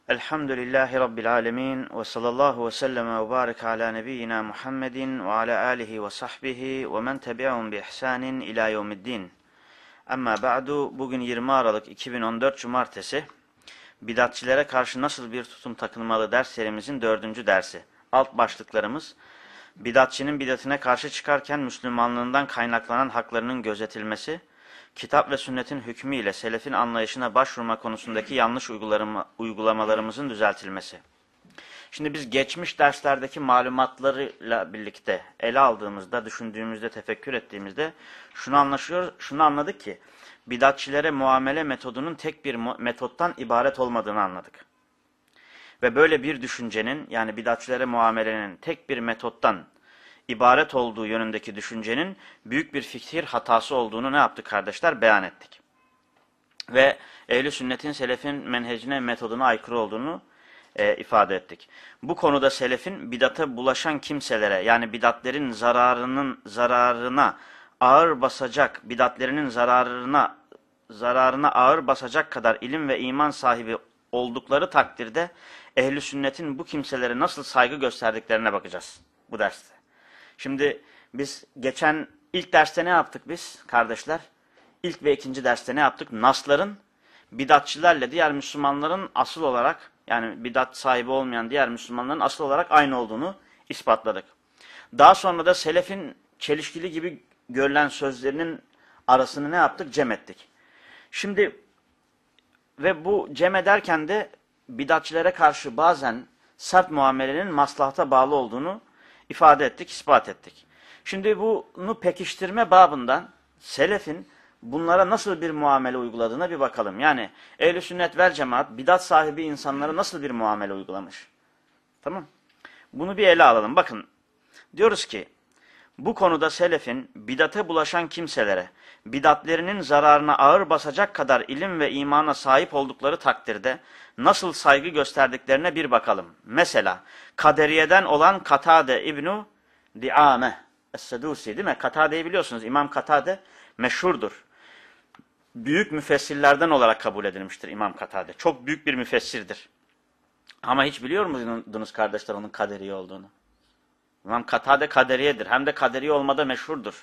Elhamdülillahi Rabbil alemin ve sallallahu ve sellem ve barik ala nebiyyina Muhammedin ve ala alihi ve sahbihi ve men tebi'ahum bi ihsanin ila yevmiddin. Amma ba'du, bugün 20 Aralık 2014 Cumartesi, bidatçilere karşı nasıl bir tutum takınmalı ders serimizin 4. dersi. Alt başlıklarımız, bidatçının bidatine karşı çıkarken Müslümanlığından kaynaklanan haklarının gözetilmesi, kitap ve sünnetin hükmüyle selefin anlayışına başvurma konusundaki yanlış uygulamalarımızın düzeltilmesi. Şimdi biz geçmiş derslerdeki malumatlarıyla birlikte ele aldığımızda, düşündüğümüzde, tefekkür ettiğimizde şunu anladık ki bidatçilere muamele metodunun tek bir metottan ibaret olmadığını anladık. Ve böyle bir düşüncenin, yani bidatçilere muamelenin tek bir metottan ibaret olduğu yönündeki düşüncenin büyük bir fikir hatası olduğunu ne yaptık kardeşler? Beyan ettik. Ve ehl-i sünnetin selefin menhecine, metoduna aykırı olduğunu ifade ettik. Bu konuda selefin bidata bulaşan kimselere, yani bidatlerin zararına ağır basacak, bidatlerinin zararına ağır basacak kadar ilim ve iman sahibi oldukları takdirde ehl-i sünnetin bu kimselere nasıl saygı gösterdiklerine bakacağız bu derste. Şimdi biz geçen ilk derste ne yaptık biz kardeşler? İlk ve ikinci derste ne yaptık? Nasların bidatçilerle diğer Müslümanların asıl olarak, yani bidat sahibi olmayan diğer Müslümanların asıl olarak aynı olduğunu ispatladık. Daha sonra da selefin çelişkili gibi görülen sözlerinin arasını ne yaptık? Cem ettik. Şimdi ve bu cem ederken de bidatçilere karşı bazen sert muamelenin maslahata bağlı olduğunu ifade ettik, ispat ettik. Şimdi bunu pekiştirme babından selefin bunlara nasıl bir muamele uyguladığına bir bakalım. Yani ehl-i sünnet vel cemaat bidat sahibi insanlara nasıl bir muamele uygulamış? Tamam. Bunu bir ele alalım. Bakın, diyoruz ki bu konuda selefin bidate bulaşan kimselere bidatlerinin zararına ağır basacak kadar ilim ve imana sahip oldukları takdirde nasıl saygı gösterdiklerine bir bakalım. Mesela Kaderiyeden olan Katade İbn-i Di'ame Es-Sedusi, değil mi? Katade'yi biliyorsunuz. İmam Katade meşhurdur. Büyük müfessirlerden olarak kabul edilmiştir İmam Katade. Çok büyük bir müfessirdir. Ama hiç biliyor muydunuz kardeşler onun Kaderiye olduğunu? İmam Katade Kaderiyedir. Hem de Kaderiye olmada meşhurdur.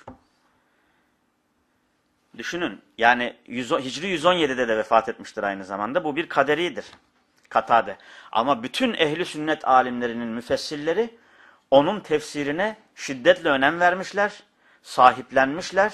Düşünün, yani Hicri 117'de de vefat etmiştir aynı zamanda. Bu bir Kaderidir. Katade. Ama bütün ehli sünnet alimlerinin müfessirleri onun tefsirine şiddetle önem vermişler, sahiplenmişler,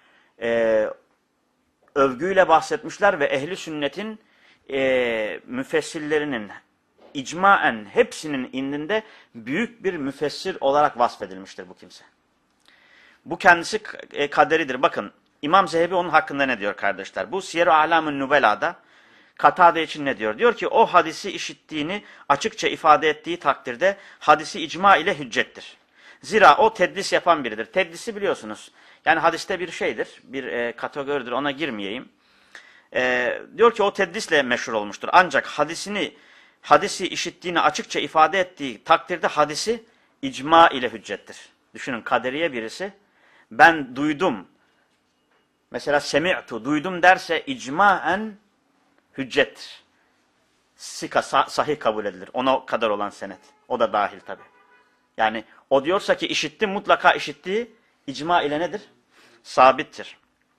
övgüyle bahsetmişler ve ehli sünnetin müfessirlerinin icmaen hepsinin indinde büyük bir müfessir olarak vasfedilmiştir bu kimse. Bu kendisi kaderidir. Bakın İmam Zehebi onun hakkında ne diyor kardeşler? Bu Siyer-i A'lam-ı Nubela'da Katade için ne diyor? Diyor ki o hadisi işittiğini açıkça ifade ettiği takdirde hadisi icma ile hüccettir. Zira o tedlis yapan biridir. Tedlisi biliyorsunuz. Yani hadiste bir şeydir, bir kategoridir, ona girmeyeyim. Diyor ki o tedlisle meşhur olmuştur. Ancak hadisi işittiğini açıkça ifade ettiği takdirde hadisi icma ile hüccettir. Düşünün, kaderiye birisi ben duydum, mesela semi'tu, duydum derse icmaen hüccettir. Sika, sahih kabul edilir. Ona kadar olan senet. O da dahil tabi. Yani o diyorsa ki işitti, mutlaka işittiği icma ile nedir? Sabittir.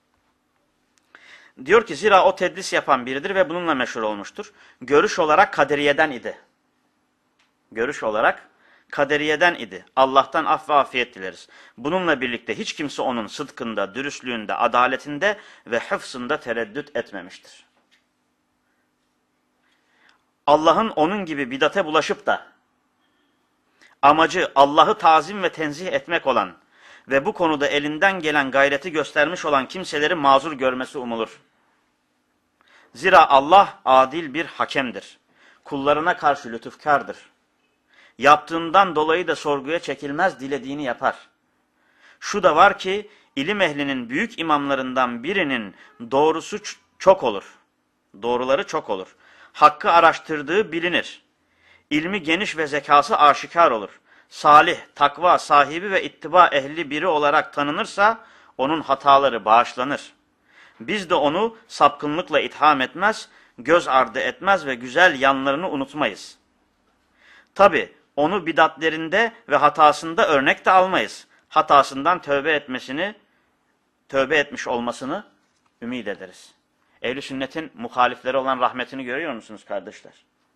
Diyor ki zira o tedlis yapan biridir ve bununla meşhur olmuştur. Görüş olarak kaderiyeden idi. Görüş olarak kaderiyeden idi. Allah'tan af ve afiyet dileriz. Bununla birlikte hiç kimse onun sıdkında, dürüstlüğünde, adaletinde ve hıfzında tereddüt etmemiştir. Allah'ın onun gibi bidate bulaşıp da amacı Allah'ı tazim ve tenzih etmek olan ve bu konuda elinden gelen gayreti göstermiş olan kimseleri mazur görmesi umulur. Zira Allah adil bir hakemdir. Kullarına karşı lütufkardır. Yaptığından dolayı da sorguya çekilmez, dilediğini yapar. Şu da var ki ilim ehlinin büyük imamlarından birinin doğrusu çok olur. Doğruları çok olur. Hakkı araştırdığı bilinir. İlmi geniş ve zekası aşikar olur. Salih, takva sahibi ve ittiba ehli biri olarak tanınırsa onun hataları bağışlanır. Biz de onu sapkınlıkla itham etmez, göz ardı etmez ve güzel yanlarını unutmayız. Tabi onu bidatlerinde ve hatasında örnek de almayız. Hatasından tövbe etmiş olmasını ümid ederiz. Ehl-i sünnetin muhalifleri olan rahmetini görüyor musunuz kardeşler?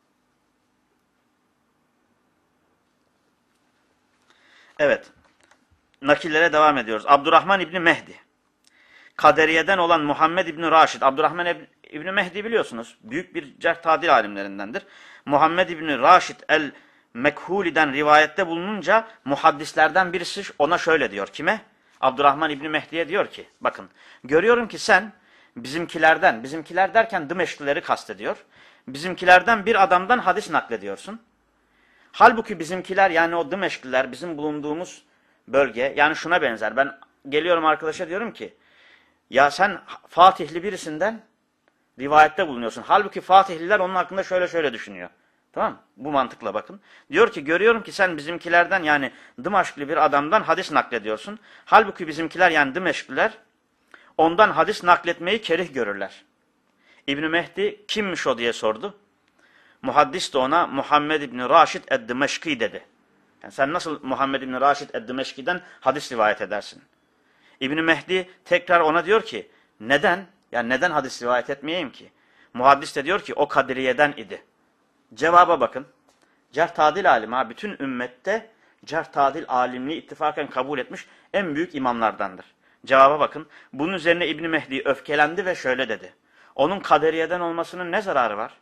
Evet. Nakillere devam ediyoruz. Abdurrahman İbni Mehdi. Kaderiyeden olan Muhammed İbni Raşid. Abdurrahman İbni Mehdi biliyorsunuz. Büyük bir cerh tadil alimlerindendir. Muhammed İbni Raşid el-Mekhuli'den rivayette bulununca muhaddislerden birisi ona şöyle diyor. Kime? Abdurrahman İbni Mehdi'ye diyor ki, bakın görüyorum ki sen bizimkiler derken Dımeşklileri kastediyor. Bizimkilerden bir adamdan hadis naklediyorsun. Halbuki bizimkiler, yani o Dımeşkliler, bizim bulunduğumuz bölge, yani şuna benzer. Ben geliyorum arkadaşa diyorum ki, ya sen Fatihli birisinden rivayette bulunuyorsun. Halbuki Fatihliler onun hakkında şöyle şöyle düşünüyor. Tamam mı? Bu mantıkla bakın. Diyor ki görüyorum ki sen bizimkilerden, yani Dımeşkli bir adamdan hadis naklediyorsun. Halbuki bizimkiler, yani Dımeşkliler ondan hadis nakletmeyi kerih görürler. İbn-i Mehdi kimmiş o diye sordu. Muhaddis de ona Muhammed İbni Raşid ed-Dimeşki dedi. Yani sen nasıl Muhammed İbni Raşid ed-Dimeşki'den hadis rivayet edersin? İbn-i Mehdi tekrar ona diyor ki neden? Yani neden hadis rivayet etmeyeyim ki? Muhaddis de diyor ki o Kadiriye'den idi. Cevaba bakın. Cerh tadil alimi, bütün ümmette cerh tadil alimliği ittifaken kabul etmiş en büyük imamlardandır. Cevaba bakın. Bunun üzerine İbn-i Mehdi öfkelendi ve şöyle dedi. Onun Kadiriye'den olmasının ne zararı var?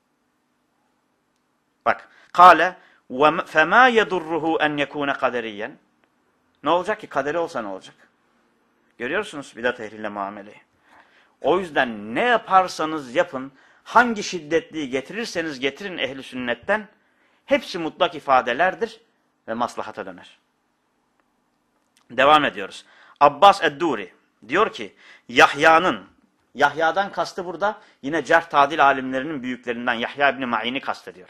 Bak. Kale فَمَا يَدُرُّهُ اَنْ يَكُونَ قَدَرِيًّا. Ne olacak ki? Kaderi olsa ne olacak? Görüyorsunuz bidat ehliyle muameleyi. O yüzden ne yaparsanız yapın, hangi şiddetliği getirirseniz getirin ehli sünnetten, hepsi mutlak ifadelerdir ve maslahata döner. Devam ediyoruz. Abbas ed-Duri diyor ki, Yahya'dan kastı burada yine cerh tadil alimlerinin büyüklerinden Yahya İbni Ma'in'i kastediyor.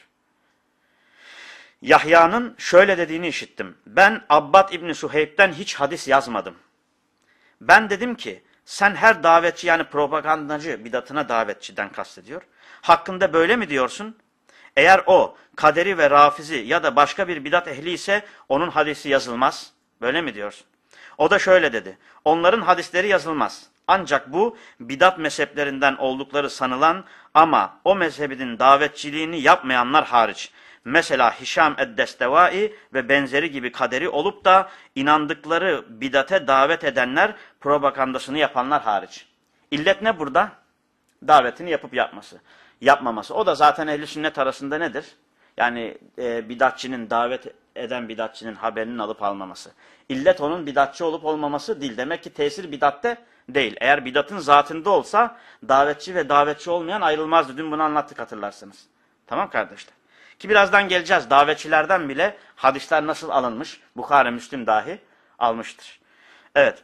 Yahya'nın şöyle dediğini işittim. Ben Abbad İbni Suheyb'den hiç hadis yazmadım. Ben dedim ki sen her davetçi, yani propagandacı, bidatına davetçiden kastediyor. Hakkında böyle mi diyorsun? Eğer o kaderi ve rafizi ya da başka bir bidat ehli ise onun hadisi yazılmaz. Böyle mi diyorsun? O da şöyle dedi. Onların hadisleri yazılmaz. Ancak bu bidat mezheplerinden oldukları sanılan ama o mezhebinin davetçiliğini yapmayanlar hariç. Mesela Hişam ed-Destevai ve benzeri gibi kaderi olup da inandıkları bidate davet edenler, propagandasını yapanlar hariç. İllet ne burada? Davetini yapıp yapmaması. O da zaten ehl-i sünnet arasında nedir? Yani bidatçının, davet eden bidatçının haberinin alıp almaması. İllet onun bidatçı olup olmaması değil. Demek ki tesir bidatte değil. Eğer bidatın zatında olsa davetçi ve davetçi olmayan ayrılmazdı. Dün bunu anlattık, hatırlarsınız. Tamam kardeşler. Ki birazdan geleceğiz. Davetçilerden bile hadisler nasıl alınmış? Bukhari, Müslim dahi almıştır. Evet.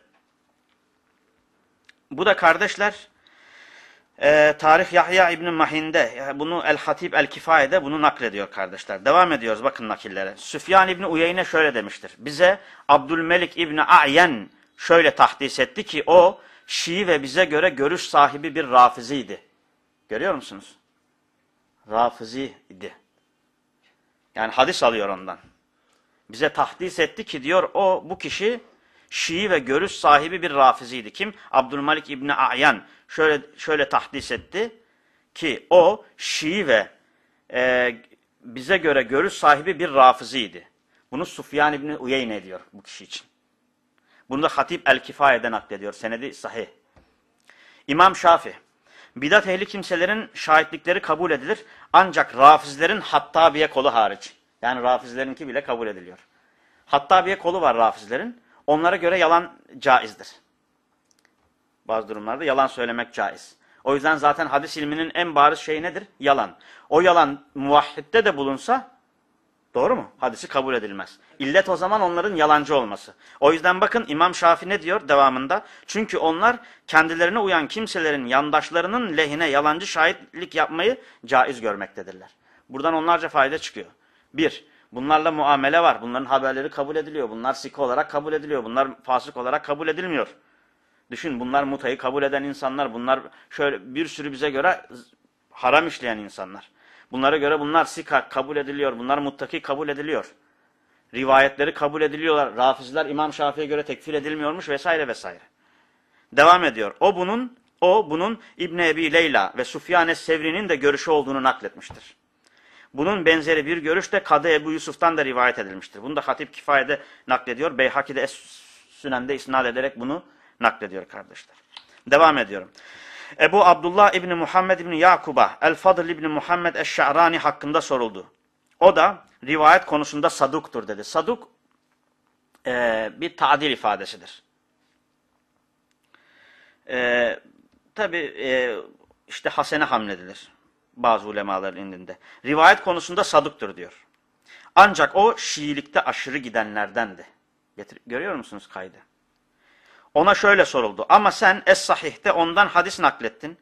Bu da kardeşler Tarih Yahya İbn-i Mahin'de, bunu El-Hatib El-Kifaye'de bunu naklediyor kardeşler. Devam ediyoruz bakın nakillere. Süfyan İbni Uyeyne şöyle demiştir. Bize Abdülmelik İbni A'yen şöyle tahdis etti ki o Şii ve bize göre görüş sahibi bir Rafiziydi. Görüyor musunuz? Rafiziydi. Yani hadis alıyor ondan. Bize tahdis etti ki diyor bu kişi Şii ve görüş sahibi bir Rafiziydi. Kim? Abdülmelik İbni A'yen şöyle tahdis etti ki o Şii ve bize göre görüş sahibi bir Rafiziydi. Bunu Süfyan İbni Uyeyne diyor bu kişi için. Bunu da Hatib El-Kifaye'den naklediyor. Senedi sahih. İmam Şafii. Bidat ehli kimselerin şahitlikleri kabul edilir. Ancak Rafizlerin Hattabiye kolu hariç. Yani Rafizlerinki bile kabul ediliyor. Hattabiye kolu var Rafizlerin. Onlara göre yalan caizdir. Bazı durumlarda yalan söylemek caiz. O yüzden zaten hadis ilminin en bariz şeyi nedir? Yalan. O yalan muvahhidde de bulunsa, doğru mu? Hadisi kabul edilmez. İllet o zaman onların yalancı olması. O yüzden bakın İmam Şafii ne diyor devamında? Çünkü onlar kendilerine uyan kimselerin yandaşlarının lehine yalancı şahitlik yapmayı caiz görmektedirler. Buradan onlarca fayda çıkıyor. Bir, bunlarla muamele var. Bunların haberleri kabul ediliyor. Bunlar sika olarak kabul ediliyor. Bunlar fasık olarak kabul edilmiyor. Düşün, bunlar mutayı kabul eden insanlar. Bunlar şöyle bir sürü bize göre haram işleyen insanlar. Bunlara göre bunlar sika kabul ediliyor. Bunlar muttaki kabul ediliyor. Rivayetleri kabul ediliyorlar. Rafizler İmam Şafii'ye göre tekfir edilmiyormuş vesaire vesaire. Devam ediyor. O bunun İbn Ebi Leyla ve Süfyan es-Sevri'nin de görüşü olduğunu nakletmiştir. Bunun benzeri bir görüş de Kadı Ebu Yusuf'tan da rivayet edilmiştir. Bunu da Hatip Kifaye'de naklediyor. Beyhaki de Es-Sünen'de isnad ederek bunu naklediyor kardeşler. Devam ediyorum. Ebu Abdullah İbni Muhammed İbni Yakub'a El-Fadıl İbni Muhammed Eş-Şa'rani hakkında soruldu. O da rivayet konusunda saduktur dedi. Saduk bir tadil ifadesidir. Tabi işte hasene hamledilir bazı ulemaların indinde. Rivayet konusunda saduktur diyor. Ancak o Şiilikte aşırı gidenlerdendi. Görüyor musunuz kaydı? Ona şöyle soruldu. Ama sen Es-Sahih'te ondan hadis naklettin.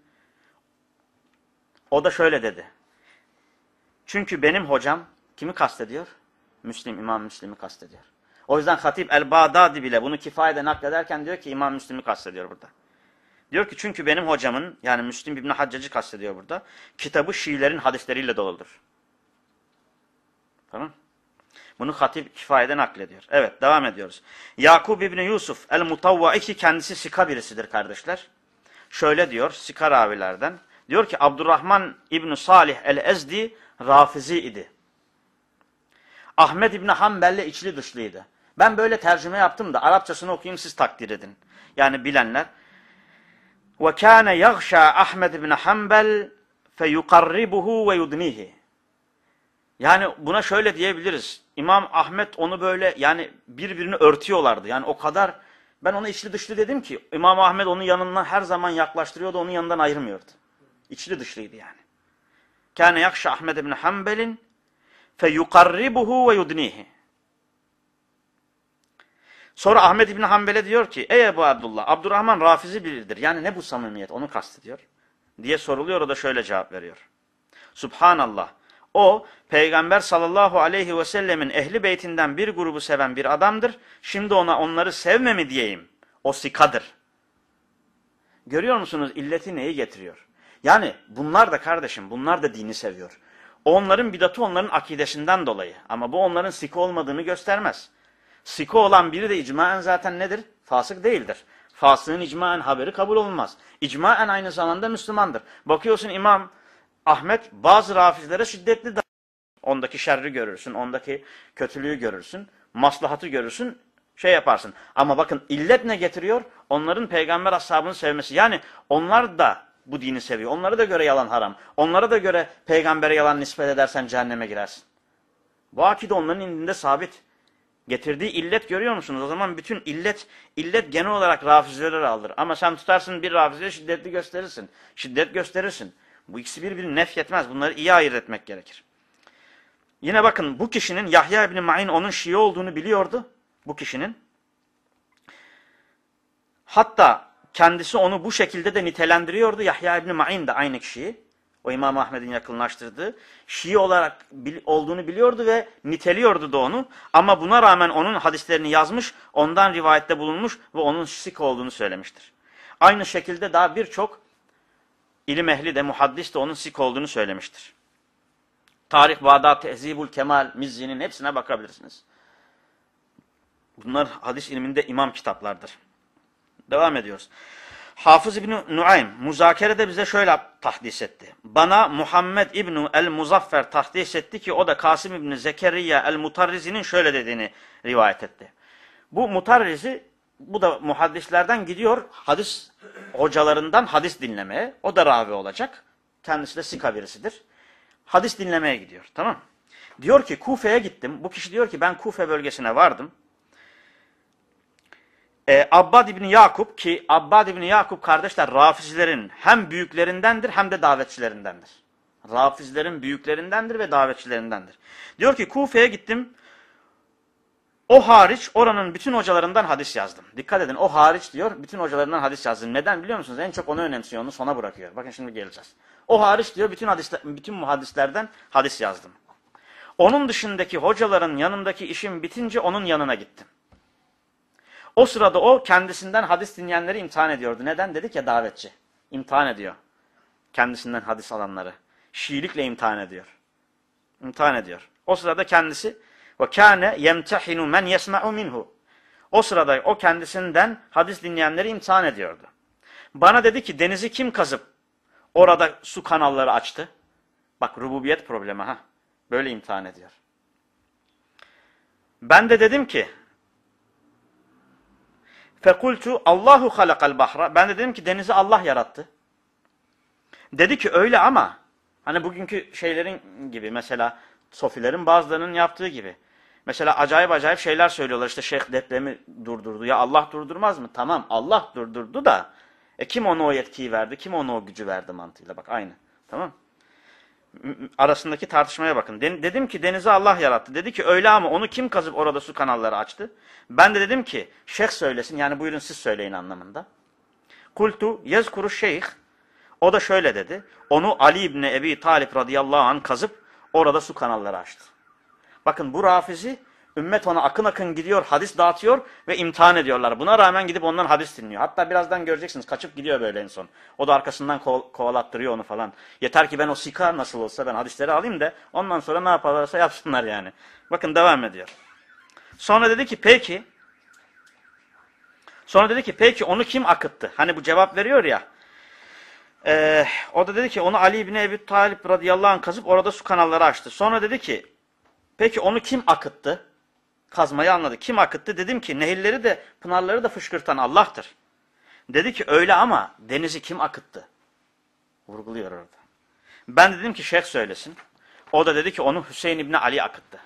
O da şöyle dedi. Çünkü benim hocam kimi kastediyor? İmam Müslim'i kastediyor. O yüzden Hatip el-Bağdadi bile bunu Kifaye'de naklederken diyor ki İmam Müslim'i kastediyor burada. Diyor ki çünkü benim hocamın yani Müslim İbn Haccac'ı kastediyor burada. Kitabı Şiilerin hadisleriyle doludur. Tamam. Bunu Hatip Kifaye'de naklediyor. Evet, devam ediyoruz. Yakub İbni Yusuf el-Mutavva'i ki kendisi sika birisidir kardeşler. Şöyle diyor sika ravilerden. Diyor ki Abdurrahman İbni Salih el-Ezdi Rafizi idi. Ahmed İbni Hanbel'le içli dışlıydı. Ben böyle tercüme yaptım da Arapçasını okuyayım siz takdir edin. Yani bilenler. وَكَانَ يَغْشَى Ahmed İbni Hanbel فَيُقَرِّبُهُ وَيُدْنِيهِ. Yani buna şöyle diyebiliriz. İmam Ahmet onu böyle yani birbirini örtüyorlardı. Yani o kadar ben ona içli dışlı dedim ki İmam Ahmet onun yanından her zaman yaklaştırıyordu, onun yanından ayırmıyordu. İçli dışlıydı yani. Kâne yakşa Ahmed ibn Hanbel'in feyukarribuhu ve yudnihi. Sonra Ahmed İbni Hanbel'e diyor ki ey Ebu Abdullah Abdurrahman Rafizi biridir. Yani ne bu samimiyet onu kastediyor diye soruluyor, o da şöyle cevap veriyor. Subhanallah. O, Peygamber sallallahu aleyhi ve sellemin ehli beytinden bir grubu seven bir adamdır. Şimdi ona onları sevme mi diyeyim? O sikadır. Görüyor musunuz illeti neyi getiriyor? Yani bunlar da kardeşim, bunlar da dini seviyor. Onların bidatı onların akidesinden dolayı. Ama bu onların sika olmadığını göstermez. Sika olan biri de icmaen zaten nedir? Fasık değildir. Fasığın icmaen haberi kabul olunmaz. İcmaen aynı zamanda Müslümandır. Bakıyorsun İmam Ahmet bazı rafizlere şiddetli davranıyor. Ondaki şerri görürsün, ondaki kötülüğü görürsün, maslahatı görürsün, şey yaparsın. Ama bakın illet ne getiriyor? Onların peygamber ashabını sevmesi. Yani onlar da bu dini seviyor. Onlara da göre yalan haram. Onlara da göre peygambere yalan nispet edersen cehenneme girersin. Bu akide onların indinde sabit. Getirdiği illet görüyor musunuz? O zaman bütün illet genel olarak rafizlere alır. Ama sen tutarsın bir rafize şiddetli gösterirsin. Şiddet gösterirsin. Bu ikisi birbirini nefyetmez. Bunları iyi ayırt etmek gerekir. Yine bakın bu kişinin Yahya İbni Ma'in onun Şii olduğunu biliyordu. Bu kişinin. Hatta kendisi onu bu şekilde de nitelendiriyordu. Yahya İbni Ma'in de aynı kişiyi. O İmam Ahmed'in yakınlaştırdığı Şii olarak olduğunu biliyordu ve niteliyordu da onu. Ama buna rağmen onun hadislerini yazmış, ondan rivayette bulunmuş ve onun sika olduğunu söylemiştir. Aynı şekilde daha birçok ilim ehli de muhaddis de onun sika olduğunu söylemiştir. Tarih Bağdat, Tehzibul Kemal, Mizzi'nin hepsine bakabilirsiniz. Bunlar hadis ilminde imam kitaplardır. Devam ediyoruz. Hafız İbni Nuaym muzakerede bize şöyle tahdis etti. Bana Muhammed İbni el-Muzaffer tahdis etti ki o da Kasım İbni Zekeriya el-Mutarrizi'nin şöyle dediğini rivayet etti. Bu Mutarrizi, bu da muhaddislerden gidiyor hadis hocalarından hadis dinlemeye. O da ravi olacak. Kendisi de sika birisidir. Hadis dinlemeye gidiyor. Tamam. Diyor ki Kufe'ye gittim. Bu kişi diyor ki ben Kufe bölgesine vardım. Abbad İbni Yakup ki Abbad İbni Yakup kardeşler Rafizlerin hem büyüklerindendir hem de davetçilerindendir. Rafizlerin büyüklerindendir ve davetçilerindendir. Diyor ki Kufe'ye gittim. O hariç oranın bütün hocalarından hadis yazdım. Dikkat edin o hariç diyor bütün hocalarından hadis yazdım. Neden biliyor musunuz? En çok onu önemsiyor, onu sona bırakıyor. Bakın şimdi geleceğiz. O hariç diyor bütün muhaddislerden hadis yazdım. Onun dışındaki hocaların yanındaki işim bitince onun yanına gittim. O sırada o kendisinden hadis dinleyenleri imtihan ediyordu. Neden? Dedik ya davetçi. İmtihan ediyor kendisinden hadis alanları. Şiilikle imtihan ediyor. İmtihan ediyor. O sırada kendisi ve kâne yemtehinu men yesma'u minhu. O sırada o kendisinden hadis dinleyenleri imtihan ediyordu. Bana dedi ki denizi kim kazıp orada su kanalları açtı? Bak rububiyet problemi ha. Böyle imtihan ediyor. Ben de dedim ki fekultu Allahu halakal bahra. Ben de dedim ki denizi Allah yarattı. Dedi ki öyle ama hani bugünkü şeylerin gibi mesela sofilerin bazılarının yaptığı gibi. Mesela acayip acayip şeyler söylüyorlar. İşte şeyh depremi durdurdu. Ya Allah durdurmaz mı? Tamam Allah durdurdu da kim ona o yetkiyi verdi? Kim ona o gücü verdi mantığıyla? Bak aynı. Tamam. Arasındaki tartışmaya bakın. Dedim ki denizi Allah yarattı. Dedi ki öyle ama onu kim kazıp orada su kanalları açtı? Ben de dedim ki şeyh söylesin. Yani buyurun siz söyleyin anlamında. Kultu yezkuru şeyh. O da şöyle dedi. Onu Ali İbni Ebi Talib radıyallahu anh kazıp orada su kanalları açtı. Bakın bu Rafizi ümmet ona akın akın gidiyor, hadis dağıtıyor ve imtihan ediyorlar. Buna rağmen gidip ondan hadis dinliyor. Hatta birazdan göreceksiniz kaçıp gidiyor böyle en son. O da arkasından kovalattırıyor onu falan. Yeter ki ben o sika nasıl olsa ben hadisleri alayım da ondan sonra ne yaparlarsa yapsınlar yani. Bakın devam ediyor. Sonra dedi ki peki onu kim akıttı? Hani bu cevap veriyor ya. O da dedi ki onu Ali İbni Ebi Talib radıyallahu anh kazıp orada su kanalları açtı. Sonra dedi ki peki onu kim akıttı? Kazmayı anladı. Kim akıttı? Dedim ki nehirleri de pınarları da fışkırtan Allah'tır. Dedi ki öyle ama denizi kim akıttı? Vurguluyor orada. Ben dedim ki şeyh söylesin. O da dedi ki onu Hüseyin İbni Ali akıttı.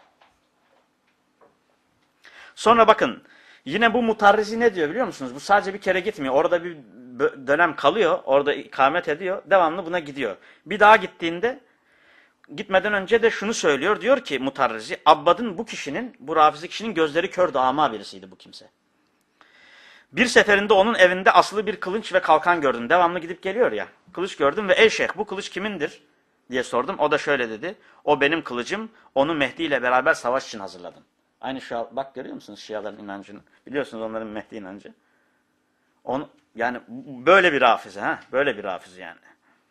Sonra bakın yine bu mutarrizi ne diyor biliyor musunuz? Bu sadece bir kere gitmiyor. Orada bir dönem kalıyor. Orada ikamet ediyor. Devamlı buna gidiyor. Bir daha gitmeden önce de şunu söylüyor. Diyor ki mutarrizi Abbad'ın bu Rafizi kişinin gözleri kör ama birisiydi bu kimse. Bir seferinde onun evinde asılı bir kılıç ve kalkan gördüm. Devamlı gidip geliyor ya. Kılıç gördüm ve ey şeyh bu kılıç kimindir diye sordum. O da şöyle dedi. O benim kılıcım. Onu Mehdi ile beraber savaş için hazırladım. Aynı bak görüyor musunuz Şiaların inancını? Biliyorsunuz onların Mehdi inancı. Yani böyle bir Rafizi ha. Böyle bir Rafizi yani.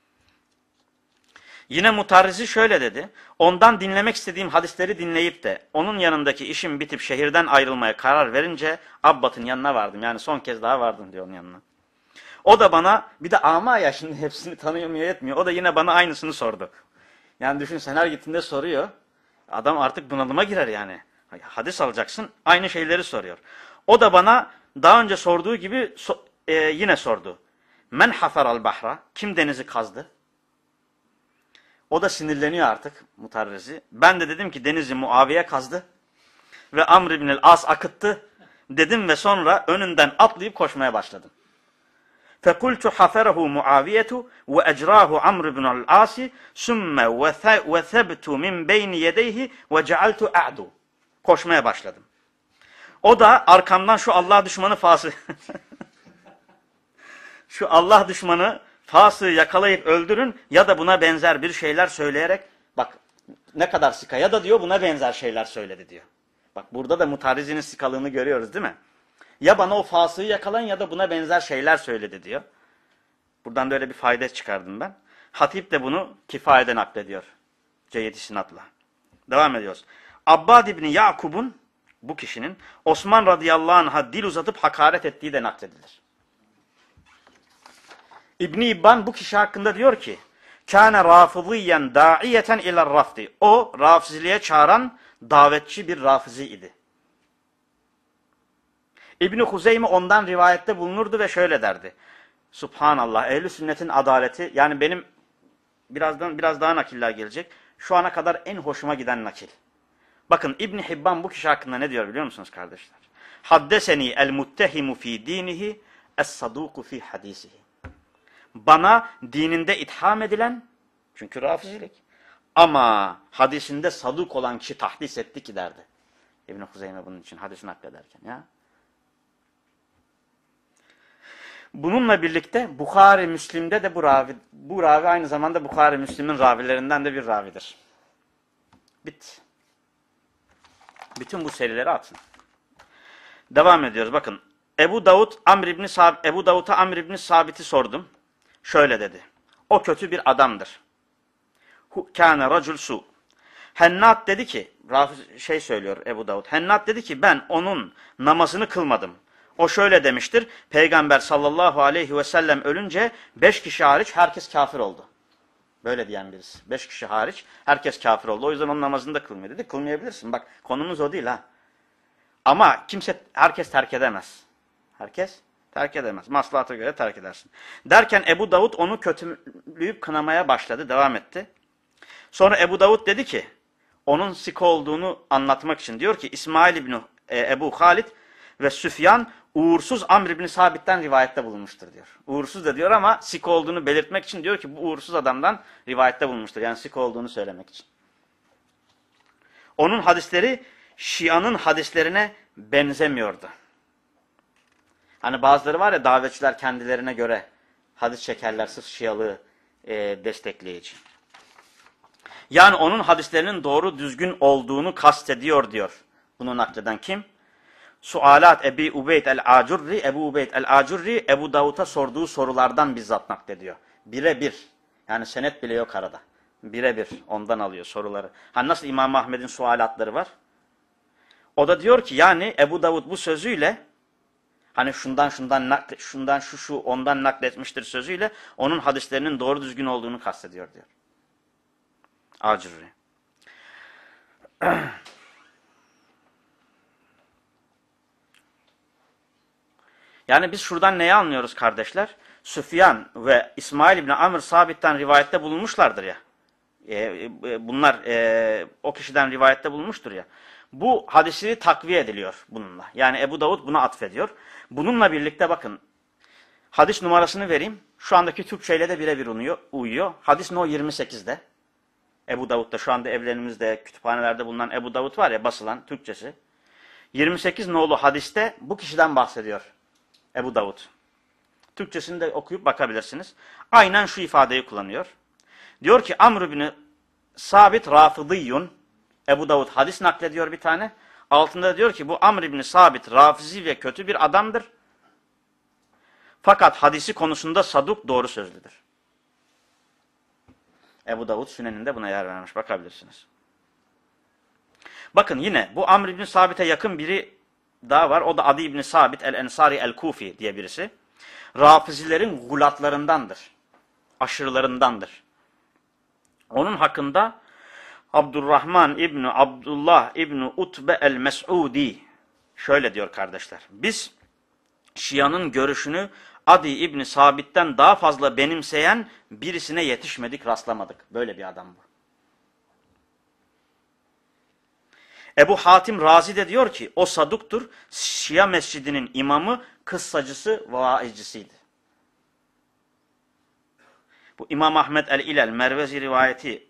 Yine mutarrizi şöyle dedi. Ondan dinlemek istediğim hadisleri dinleyip de onun yanındaki işim bitip şehirden ayrılmaya karar verince Abbad'ın yanına vardım. Yani son kez daha vardım diyor onun yanına. O da bana bir de ama ya şimdi hepsini tanıyamıyor yetmiyor. O da yine bana aynısını sordu. Yani düşün her gittiğinde soruyor. Adam artık bunalıma girer yani. Hadis alacaksın aynı şeyleri soruyor. O da bana daha önce sorduğu gibi yine sordu. Men hafaral bahra? Kim denizi kazdı? O da sinirleniyor artık mutarrizi. Ben de dedim ki denizi Muaviye kazdı ve Amr ibn el-As akıttı dedim ve sonra önünden atlayıp koşmaya başladım. Fekultu haferehu Muaviyetu ve ecrahu Amr ibn el-As sümme ve thebtu min beyni yedeyhi ve cealtu a'du. Koşmaya başladım. O da arkamdan şu Allah düşmanı şu Allah düşmanı Fas'ı yakalayıp öldürün ya da buna benzer bir şeyler söyleyerek bak ne kadar sika ya da diyor buna benzer şeyler söyledi diyor. Bak burada da mutarrizinin sikalığını görüyoruz değil mi? Ya bana o Fas'ı yakalayın ya da buna benzer şeyler söyledi diyor. Buradan da öyle bir fayda çıkardım ben. Hatip de bunu kifayeden naklediyor. Ceyyid-i Sinat'la. Devam ediyoruz. Abbad İbni Yakub'un bu kişinin Osman radıyallahu anh'a dil uzatıp hakaret ettiği de nakledilir. İbn İbban bu kişi hakkında diyor ki kâne rafıziyen dâiyeten iler rafdi. O rafiziliğe çağıran davetçi bir rafizi idi. İbn Huzeyme ondan rivayette bulunurdu ve şöyle derdi. Subhanallah ehl-i sünnetin adaleti yani benim biraz daha nakiller gelecek. Şu ana kadar en hoşuma giden nakil. Bakın İbn Hibban bu kişi hakkında ne diyor biliyor musunuz kardeşler? Haddeseni el muttehimu fi dinihi es-saduku fi hadisihi. Bana dininde itham edilen, çünkü rafizilik, ama hadisinde saduk olan kişi tahdis etti ki derdi. İbn-i Huzeyme bunun için hadisini naklederken. Ya. Bununla birlikte Bukhari Müslim'de de bu ravi aynı zamanda Bukhari Müslim'in ravilerinden de bir ravidir. Bütün bu serileri atın. Devam ediyoruz. Bakın Ebu Davud'a Amr İbni Sabit'i sordum. Şöyle dedi. O kötü bir adamdır. kâne racul su. Hennat dedi ki, söylüyor Ebu Davud. Hennat dedi ki ben onun namazını kılmadım. O şöyle demiştir. Peygamber sallallahu aleyhi ve sellem ölünce 5 kişi hariç herkes kafir oldu. Böyle diyen birisi. 5 kişi hariç herkes kafir oldu. O yüzden onun namazını da kılmıyor dedi. Kılmayabilirsin. Bak konumuz o değil ha. Ama herkes terk edemez. Herkes terk edemez. Maslahata göre terk edersin. Derken Ebu Davud onu kötüleyip kınamaya başladı. Devam etti. Sonra Ebu Davud dedi ki onun sika olduğunu anlatmak için diyor ki İsmail İbni Ebu Halid ve Süfyan uğursuz Amr İbni Sabit'ten rivayette bulunmuştur diyor. Uğursuz da diyor ama sika olduğunu belirtmek için diyor ki bu uğursuz adamdan rivayette bulunmuştur. Yani sika olduğunu söylemek için. Onun hadisleri Şia'nın hadislerine benzemiyordu. Hani bazıları var ya davetçiler kendilerine göre hadis çekerler sırf Şialığı destekleyici. Yani onun hadislerinin doğru düzgün olduğunu kastediyor diyor. Bunu nakleden kim? Sualat Ebu Ubeyd el-Acurri, Ebu Ubeyd el-Acurri, Ebu Davud'a sorduğu sorulardan bizzat naklediyor. Birebir. Yani senet bile yok arada. Birebir ondan alıyor soruları. Hani nasıl İmam Ahmed'in sualatları var? O da diyor ki yani Ebu Davud bu sözüyle hani şundan şu ondan nakletmiştir sözüyle onun hadislerinin doğru düzgün olduğunu kastediyor diyor. Acurri. Yani biz şuradan neyi anlıyoruz kardeşler? Süfyan ve İsmail İbni Amr Sabit'ten rivayette bulunmuşlardır ya. Bunlar o kişiden rivayette bulunmuştur ya. Bu hadisi takviye ediliyor bununla. Yani Ebu Davud buna atfediyor. Bununla birlikte bakın. Hadis numarasını vereyim. Şu andaki Türkçeyle de birebir uyuyor. Hadis no 28'de. Ebu Davud'da şu anda evlerimizde, kütüphanelerde bulunan Ebu Davud var ya basılan Türkçesi. 28 nolu hadiste bu kişiden bahsediyor Ebu Davud. Türkçesini de okuyup bakabilirsiniz. Aynen şu ifadeyi kullanıyor. Diyor ki Amr ibn Sabit Rafıdiyyun. Ebu Davud hadis naklediyor bir tane. Altında diyor ki bu Amr ibn Sabit Rafizi ve kötü bir adamdır. Fakat hadisi konusunda saduk doğru sözlüdür. Ebu Davud Sünen'inde buna yer vermiş. Bakabilirsiniz. Bakın yine bu Amr ibn Sabit'e yakın biri daha var. O da Adi ibn Sabit el-Ensari el-Kufi diye birisi. Rafizilerin gulatlarındandır. Aşırılarındandır. Onun hakkında Abdurrahman İbni Abdullah İbni Utbe el-Mes'udi şöyle diyor kardeşler. Biz Şia'nın görüşünü Adi İbni Sabit'ten daha fazla benimseyen birisine yetişmedik, rastlamadık. Böyle bir adam bu. Ebu Hatim Razi de diyor ki o saduktur. Şia mescidinin imamı, kıssacısı, vaizcisiydi. Bu İmam Ahmed el-İlel, Mervezi rivayeti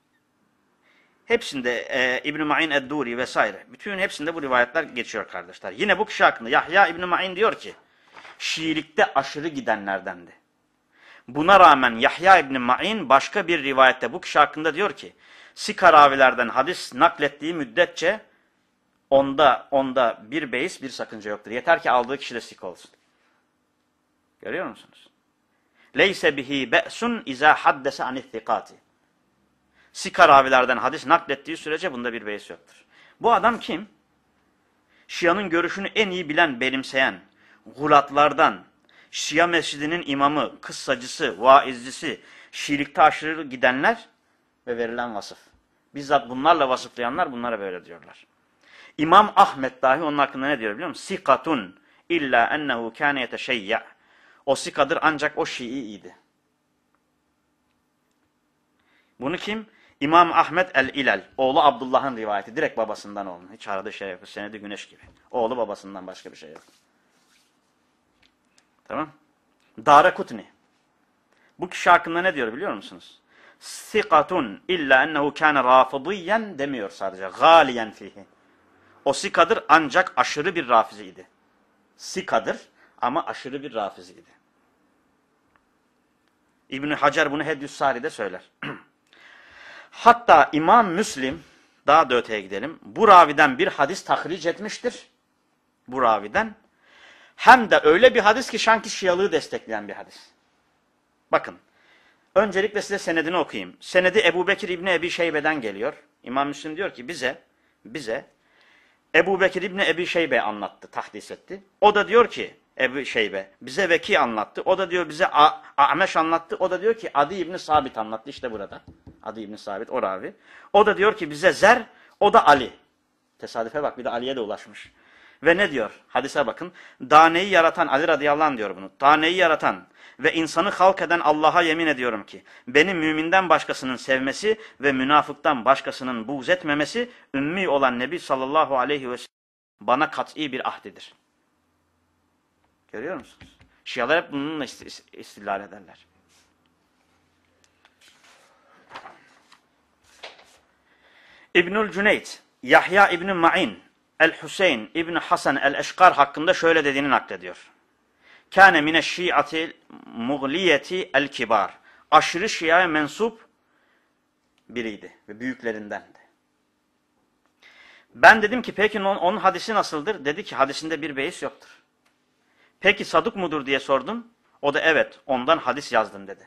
hepsinde İbn-i Ma'in ed-Duri vesaire. Bütün hepsinde bu rivayetler geçiyor kardeşler. Yine bu kişi hakkında Yahya İbn-i Ma'in diyor ki Şiilikte aşırı gidenlerdendi. Buna rağmen Yahya İbn-i Ma'in başka bir rivayette bu kişi hakkında diyor ki Sika ravilerden hadis naklettiği müddetçe onda bir beis bir sakınca yoktur. Yeter ki aldığı kişi de sika olsun. Görüyor musunuz? Leyse bihi be'sun iza haddese anittikati. Sika ravilerden hadis naklettiği sürece bunda bir beis yoktur. Bu adam kim? Şia'nın görüşünü en iyi bilen, benimseyen, gulatlardan, Şia mescidinin imamı, kıssacısı, vaizcisi, Şiilikte aşırı gidenler ve verilen vasıf. Bizzat bunlarla vasıflayanlar bunlara böyle diyorlar. İmam Ahmed dahi onun hakkında ne diyor biliyor musun? Sikatun illa ennehu kâne yeteşeyya. O sikadır ancak o Şii'ydi. Bunu kim? İmam Ahmed el-İlel. Oğlu Abdullah'ın rivayeti. Direkt babasından oldu. Hiç aradığı şey yok. Senedi güneş gibi. Oğlu babasından başka bir şey yok. Tamam. Darekutni. Bu kişi hakkında ne diyor biliyor musunuz? Sikatun illa ennehu kâne rafıdiyyen demiyor sadece. Gâliyen fihi. O sikadır ancak aşırı bir rafiziydi. Sikadır ama aşırı bir rafiziydi. İbn-i Hacer bunu Hedyus Sari'de söyler. Hatta İmam Müslim, daha da öteye gidelim, bu raviden bir hadis tahric etmiştir. Bu raviden. Hem de öyle bir hadis ki sanki Şialığı destekleyen bir hadis. Bakın, Öncelikle size senedini okuyayım. Senedi Ebu Bekir İbni Ebi Şeybe'den geliyor. İmam Müslim diyor ki bize Ebu Bekir İbni Ebi Şeybe anlattı, tahdis etti. O da diyor ki Ebu Şeybe bize Veki anlattı. O da diyor bize A'meş anlattı. O da diyor ki Adi İbni Sabit anlattı. İşte burada. Adi İbni Sabit o ravi. O da diyor ki bize Zer, o da Ali. Tesadüfe bak, bir de Ali'ye de ulaşmış. Ve ne diyor? Hadise bakın. Daneyi yaratan, Ali radıyallahu anh diyor bunu. Daneyi yaratan ve insanı halk eden Allah'a yemin ediyorum ki beni müminden başkasının sevmesi ve münafıktan başkasının buğz etmemesi ümmi olan Nebi sallallahu aleyhi ve sellem bana kat'i bir ahdidir. Görüyor musunuz? Şialar hep bununla istidlal ederler. İbnül Cüneyt, Yahya İbni Ma'in, El-Hüseyin İbni Hasan El-Eşkar hakkında şöyle dediğini naklediyor. Kâne mine şiatil mugliyeti el-kibar. Aşırı şiaya mensup biriydi ve büyüklerindendi. Ben dedim ki peki onun hadisi nasıldır? Dedi ki hadisinde bir beis yoktur. Peki saduk mudur diye sordum. O da evet, ondan hadis yazdım dedi.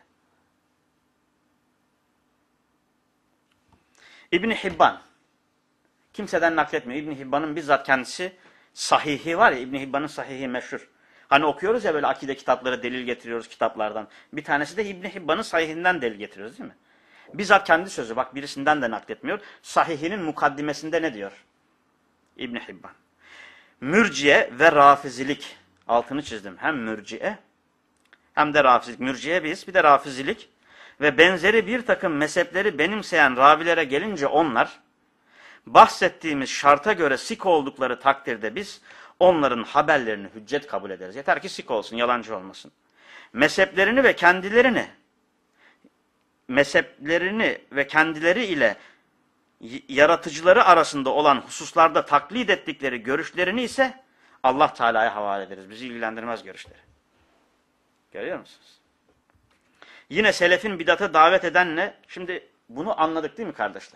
İbn-i Hibban. Kimseden nakletmiyor. İbn-i Hibban'ın bizzat kendisi sahihi var ya, İbn-i Hibban'ın sahihi meşhur. Hani okuyoruz ya böyle akide kitapları, delil getiriyoruz kitaplardan. Bir tanesi de İbn-i Hibban'ın sahihinden delil getiriyoruz değil mi? Bizzat kendi sözü, bak birisinden de nakletmiyor. Sahihinin mukaddimesinde ne diyor? İbn-i Hibban. Mürciye ve rafizilik. Altını çizdim. Hem mürciye hem de rafizilik. Mürciye bir de rafizilik. Ve benzeri bir takım mezhepleri benimseyen ravilere gelince onlar, bahsettiğimiz şarta göre sik oldukları takdirde biz onların haberlerini hüccet kabul ederiz. Yeter ki sik olsun, yalancı olmasın. Mezheplerini ve kendileri ile yaratıcıları arasında olan hususlarda taklit ettikleri görüşlerini ise Allah Teala'ya havale ederiz. Bizi ilgilendirmez görüşleri. Görüyor musunuz? Yine selefin bidata davet edenle, şimdi bunu anladık değil mi kardeşler?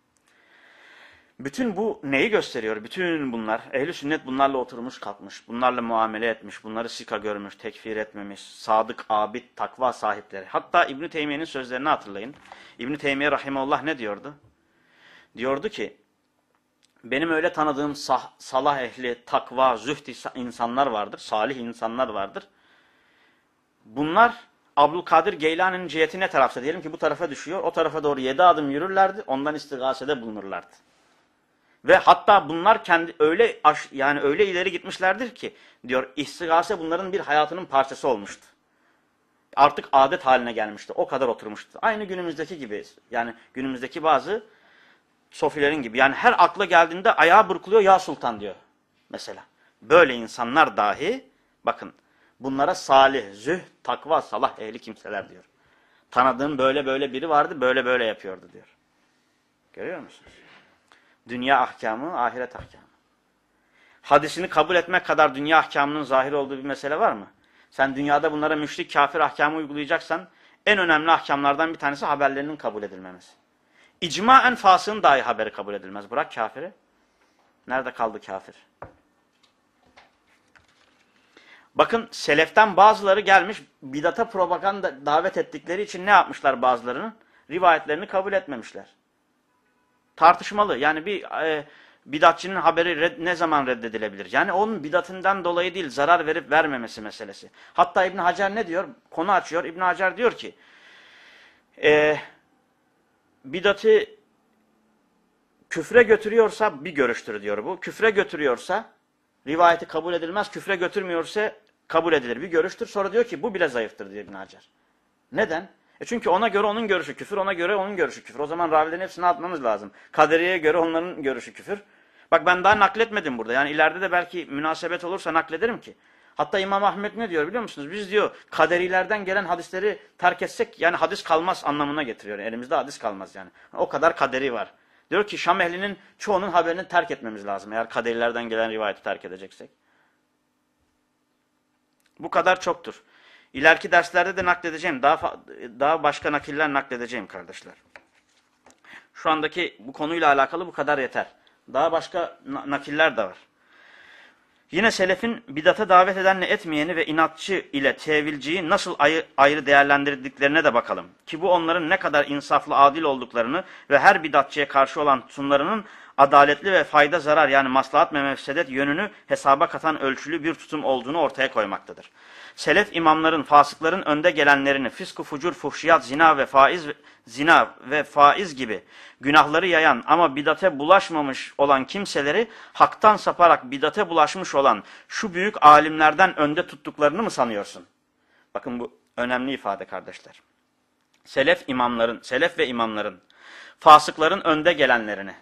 Bütün bu neyi gösteriyor? Bütün bunlar, ehl-i sünnet bunlarla oturmuş kalkmış, bunlarla muamele etmiş, bunları sika görmüş, tekfir etmemiş, sadık, abid, takva sahipleri. Hatta İbn-i Teymiye'nin sözlerini hatırlayın. İbn-i Teymiye rahimahullah ne diyordu? Diyordu ki, benim öyle tanıdığım salah ehli, takva, zühd insanlar vardır, salih insanlar vardır. Bunlar Abdülkadir Geylani'nin ciheti ne tarafta? Diyelim ki bu tarafa düşüyor, o tarafa doğru 7 adım yürürlerdi, ondan istigasede bulunurlardı. Ve hatta bunlar öyle ileri gitmişlerdir ki diyor, istigase bunların bir hayatının parçası olmuştu. Artık adet haline gelmişti. O kadar oturmuştu. Aynı günümüzdeki gibi. Yani günümüzdeki bazı sofilerin gibi. Yani her akla geldiğinde ayağı burkuluyor, ya sultan diyor mesela. Böyle insanlar dahi bakın bunlara salih, zühd, takva, salah ehli kimseler diyor. Tanıdığım böyle biri vardı, böyle yapıyordu diyor. Görüyor musunuz? Dünya ahkamı, ahiret ahkamı. Hadisini kabul etmek kadar dünya ahkamının zahir olduğu bir mesele var mı? Sen dünyada bunlara müşrik, kafir ahkamı uygulayacaksan en önemli ahkamlardan bir tanesi haberlerinin kabul edilmemesi. İcmaen fasığın dahi haberi kabul edilmez. Bırak kafiri. Nerede kaldı kafir? Bakın seleften bazıları gelmiş, bidata propaganda davet ettikleri için ne yapmışlar bazılarının? Rivayetlerini kabul etmemişler. Tartışmalı. Yani bir bidatçının haberi ne zaman reddedilebilir? Yani onun bidatından dolayı değil, zarar verip vermemesi meselesi. Hatta İbn Hacer ne diyor? Konu açıyor. İbn Hacer diyor ki, bidatı küfre götürüyorsa bir görüştür diyor bu. Küfre götürüyorsa rivayeti kabul edilmez, küfre götürmüyorsa kabul edilir. Bir görüştür. Sonra diyor ki bu bile zayıftır diyor İbn Hacer. Neden? Çünkü ona göre onun görüşü küfür, ona göre onun görüşü küfür. O zaman ravilerin hepsini atmamız lazım. Kaderiye göre onların görüşü küfür. Bak ben daha nakletmedim burada. Yani ileride de belki münasebet olursa naklederim ki. Hatta İmam Ahmet ne diyor biliyor musunuz? Biz diyor kaderilerden gelen hadisleri terk etsek yani hadis kalmaz anlamına getiriyor. Elimizde hadis kalmaz yani. O kadar kaderi var. Diyor ki Şam ehlinin çoğunun haberini terk etmemiz lazım. Eğer kaderilerden gelen rivayeti terk edeceksek. Bu kadar çoktur. İleriki derslerde de nakledeceğim. Daha başka nakiller nakledeceğim kardeşler. Şu andaki bu konuyla alakalı bu kadar yeter. Daha başka nakiller de var. Yine selefin bidata davet edenle etmeyeni ve inatçı ile tevilciyi nasıl ayrı değerlendirdiklerine de bakalım. Ki bu onların ne kadar insaflı, adil olduklarını ve her bidatçıya karşı olan tutumlarının adaletli ve fayda zarar yani maslahat ve mefsedet yönünü hesaba katan ölçülü bir tutum olduğunu ortaya koymaktadır. Selef imamların, fasıkların önde gelenlerini fısk-ı fucur, fuhşiyat, zina ve faiz gibi günahları yayan ama bidate bulaşmamış olan kimseleri haktan saparak bidate bulaşmış olan şu büyük alimlerden önde tuttuklarını mı sanıyorsun? Bakın bu önemli ifade kardeşler. Selef ve imamların, fasıkların önde gelenlerini,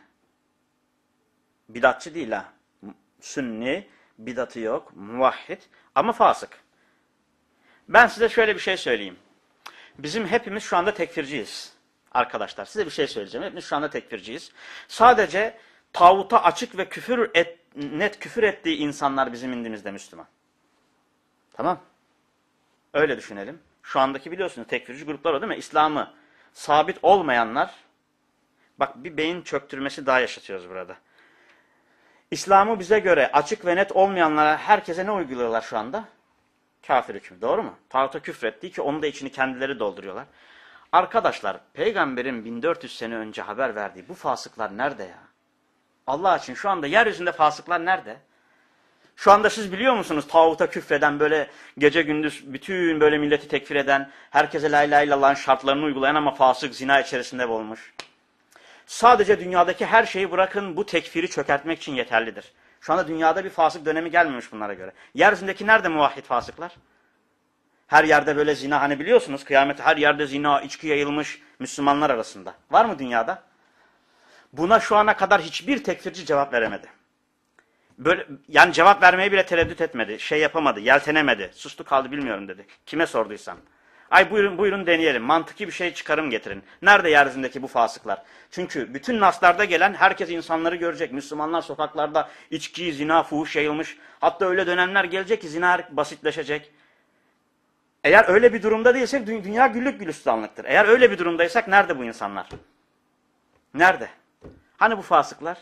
bidatçı değil ha, sünni, bidatı yok, muvahhid ama fasık. Ben size şöyle bir şey söyleyeyim. Bizim hepimiz şu anda tekfirciyiz. Arkadaşlar size bir şey söyleyeceğim. Hepimiz şu anda tekfirciyiz. Sadece tağuta açık ve net küfür ettiği insanlar bizim indimizde Müslüman. Tamam. Öyle düşünelim. Şu andaki biliyorsunuz tekfirci gruplar o değil mi? İslam'ı sabit olmayanlar, bak bir beyin çöktürmesi daha yaşatıyoruz burada. İslam'ı bize göre açık ve net olmayanlara herkese ne uyguluyorlar şu anda? Kafir hükmü. Doğru mu? Tağuta küfrettiği ki onu da içini kendileri dolduruyorlar. Arkadaşlar peygamberin 1400 sene önce haber verdiği bu fasıklar nerede ya? Allah için şu anda yeryüzünde fasıklar nerede? Şu anda siz biliyor musunuz tağuta küfreden böyle gece gündüz bütün böyle milleti tekfir eden, herkese la ilahe illallah'ın şartlarını uygulayan ama fasık zina içerisinde olmuş. Sadece dünyadaki her şeyi bırakın bu tekfiri çökertmek için yeterlidir. Şu anda dünyada bir fasık dönemi gelmemiş bunlara göre. Yeryüzündeki nerede muvahhid fasıklar? Her yerde böyle zina, hani biliyorsunuz kıyamette her yerde zina, içki yayılmış Müslümanlar arasında. Var mı dünyada? Buna şu ana kadar hiçbir tekfirci cevap veremedi. Böyle, yani cevap vermeye bile tereddüt etmedi. Şey yapamadı, yeltenemedi. Sustu kaldı bilmiyorum dedi. Kime sorduysam. Ay buyurun deneyelim. Mantıki bir şey çıkarım getirin. Nerede yeryüzündeki bu fasıklar? Çünkü bütün naslarda gelen herkes insanları görecek. Müslümanlar sokaklarda içki, zina, fuhuş yayılmış. Hatta öyle dönemler gelecek ki zina basitleşecek. Eğer öyle bir durumda değilsek dünya güllük gülistanlıktır. Eğer öyle bir durumdaysak nerede bu insanlar? Nerede? Hani bu fasıklar?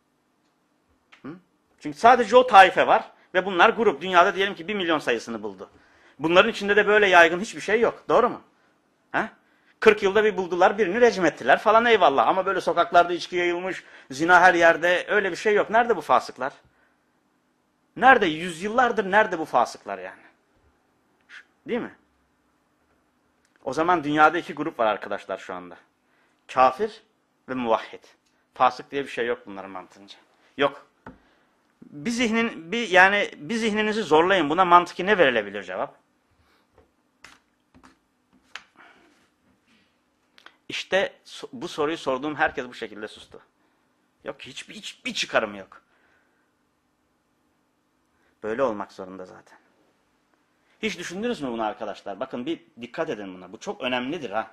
Hı? Çünkü sadece o taife var ve bunlar grup. Dünyada diyelim ki 1 milyon sayısını buldu. Bunların içinde de böyle yaygın hiçbir şey yok. Doğru mu? He? 40 yılda bir buldular, birini rejim ettiler falan eyvallah. Ama böyle sokaklarda içki yayılmış, zina her yerde, öyle bir şey yok. Nerede bu fasıklar? Nerede? Yüzyıllardır nerede bu fasıklar yani? Değil mi? O zaman dünyada 2 grup var arkadaşlar şu anda. Kafir ve muvahhid. Fasık diye bir şey yok bunların mantığınca. Yok. Bir zihninizi zorlayın. Buna mantıki ne verilebilir cevap? İşte bu soruyu sorduğum herkes bu şekilde sustu. Yok ki hiçbir çıkarım yok. Böyle olmak zorunda zaten. Hiç düşündünüz mü bunu arkadaşlar? Bakın bir dikkat edin buna. Bu çok önemlidir ha.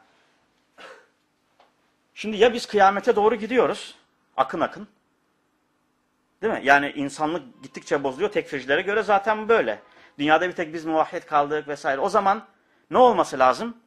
Şimdi ya biz kıyamete doğru gidiyoruz. Akın akın. Değil mi? Yani insanlık gittikçe bozuluyor. Tekfircilere göre zaten böyle. Dünyada bir tek biz muvahhid kaldık vesaire. O zaman ne olması lazım?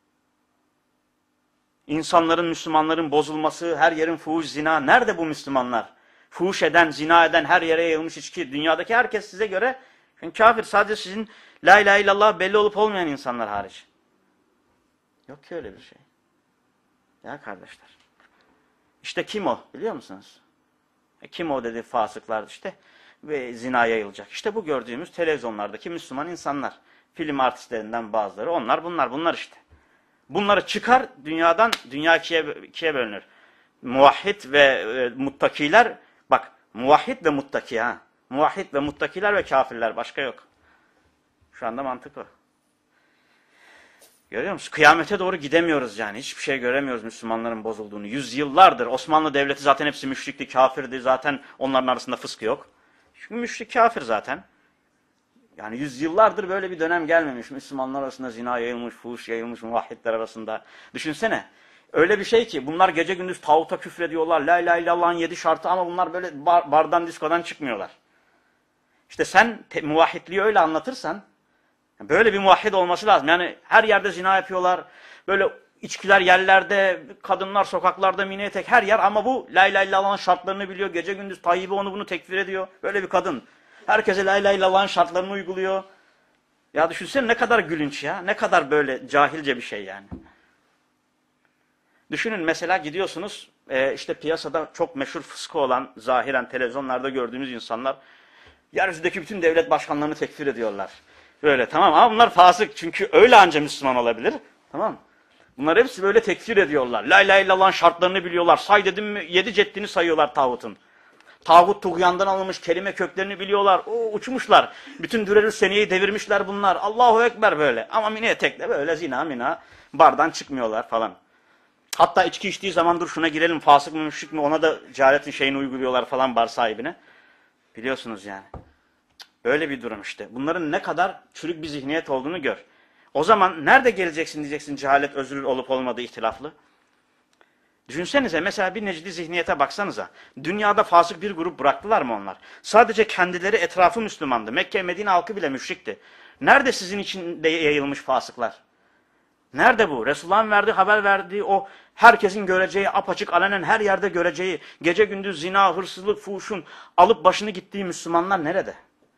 İnsanların, Müslümanların bozulması, her yerin fuhuş, zina. Nerede bu Müslümanlar? Fuhuş eden, zina eden, her yere yayılmış içki. Dünyadaki herkes size göre kafir. Sadece sizin la ilahe illallah belli olup olmayan insanlar hariç. Yok ki öyle bir şey. Ya kardeşler. İşte kim o biliyor musunuz? Kim o dedi fasıklar işte ve zina yayılacak. İşte bu gördüğümüz televizyonlardaki Müslüman insanlar. Film artistlerinden bazıları bunlar işte. Bunları çıkar dünyadan, dünya ikiye bölünür. Muvahhid ve muttakiler, bak muvahhid ve muttaki ha. Muvahhid ve muttakiler ve kafirler, başka yok. Şu anda mantık o. Görüyor musun? Kıyamete doğru gidemiyoruz yani. Hiçbir şey göremiyoruz Müslümanların bozulduğunu. Yüzyıllardır. Osmanlı Devleti zaten hepsi müşrikti, kafirdi. Zaten onların arasında fıskı yok. Çünkü müşrik kafir zaten. Yani yüzyıllardır böyle bir dönem gelmemiş. Müslümanlar arasında zina yayılmış, fuhuş yayılmış, muvahhidler arasında. Düşünsene. Öyle bir şey ki bunlar gece gündüz tağuta küfrediyorlar. La ilahe illallah'ın 7 şartı ama bunlar böyle bardan diskodan çıkmıyorlar. İşte sen muvahhidliği öyle anlatırsan, böyle bir muvahhid olması lazım. Yani her yerde zina yapıyorlar. Böyle içkiler yerlerde, kadınlar sokaklarda mini etek her yer ama bu la ilahe illallah'ın şartlarını biliyor. Gece gündüz Tayyip'i onu bunu tekfir ediyor. Böyle bir kadın. Herkese la ilahe illallah'ın şartlarını uyguluyor. Ya düşünsene ne kadar gülünç ya. Ne kadar böyle cahilce bir şey yani. Düşünün mesela gidiyorsunuz işte piyasada çok meşhur fıskı olan zahiren televizyonlarda gördüğümüz insanlar yeryüzündeki bütün devlet başkanlarını tekfir ediyorlar. Böyle tamam ama bunlar fasık çünkü öyle anca Müslüman olabilir. Tamam. Bunlar hepsi böyle tekfir ediyorlar. La ilahe illallah'ın şartlarını biliyorlar. Say dedim mi 7 ceddini sayıyorlar tağutun. Tağut tuğyandan alınmış kelime köklerini biliyorlar. Uçmuşlar. Bütün Dürerü Seniye'yi devirmişler bunlar. Allahu Ekber böyle. Ama mini etekle böyle zina mina bardan çıkmıyorlar falan. Hatta içki içtiği zaman dur şuna girelim fasık mı müşrik mi ona da cehaletin şeyini uyguluyorlar falan bar sahibine. Biliyorsunuz yani. Böyle bir durum işte. Bunların ne kadar çürük bir zihniyet olduğunu gör. O zaman nerede geleceksin diyeceksin cehalet özür olup olmadığı ihtilaflı. Düşünsenize mesela bir Necdi zihniyete baksanıza. Dünyada fasık bir grup bıraktılar mı onlar? Sadece kendileri etrafı Müslümandı. Mekke, Medine halkı bile müşrikti. Nerede sizin içinde yayılmış fasıklar? Nerede bu? Resulullah'ın haber verdiği o herkesin göreceği, apaçık alenen her yerde göreceği, gece gündüz zina, hırsızlık, fuhuşun alıp başını gittiği Müslümanlar nerede?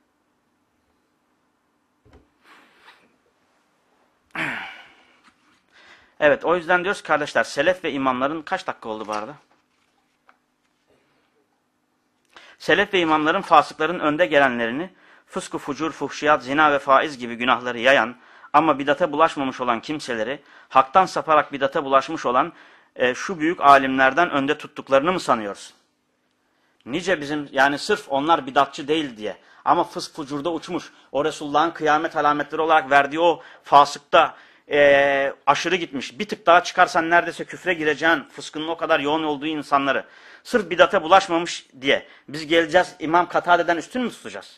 Evet o yüzden diyoruz kardeşler selef ve imamların kaç dakika oldu bu arada? Selef ve imamların fasıkların önde gelenlerini fısk-ı fucur, fuhşiyat, zina ve faiz gibi günahları yayan ama bidate bulaşmamış olan kimseleri haktan saparak bidate bulaşmış olan şu büyük alimlerden önde tuttuklarını mı sanıyorsun? Nice bizim yani sırf onlar bidatçı değil diye ama fısk fucurda uçmuş o Resulullah'ın kıyamet alametleri olarak verdiği o fasıkta aşırı gitmiş. Bir tık daha çıkarsan neredeyse küfre gireceğin fıskının o kadar yoğun olduğu insanları sırf bidate bulaşmamış diye biz geleceğiz İmam Katade'den üstün mü tutacağız?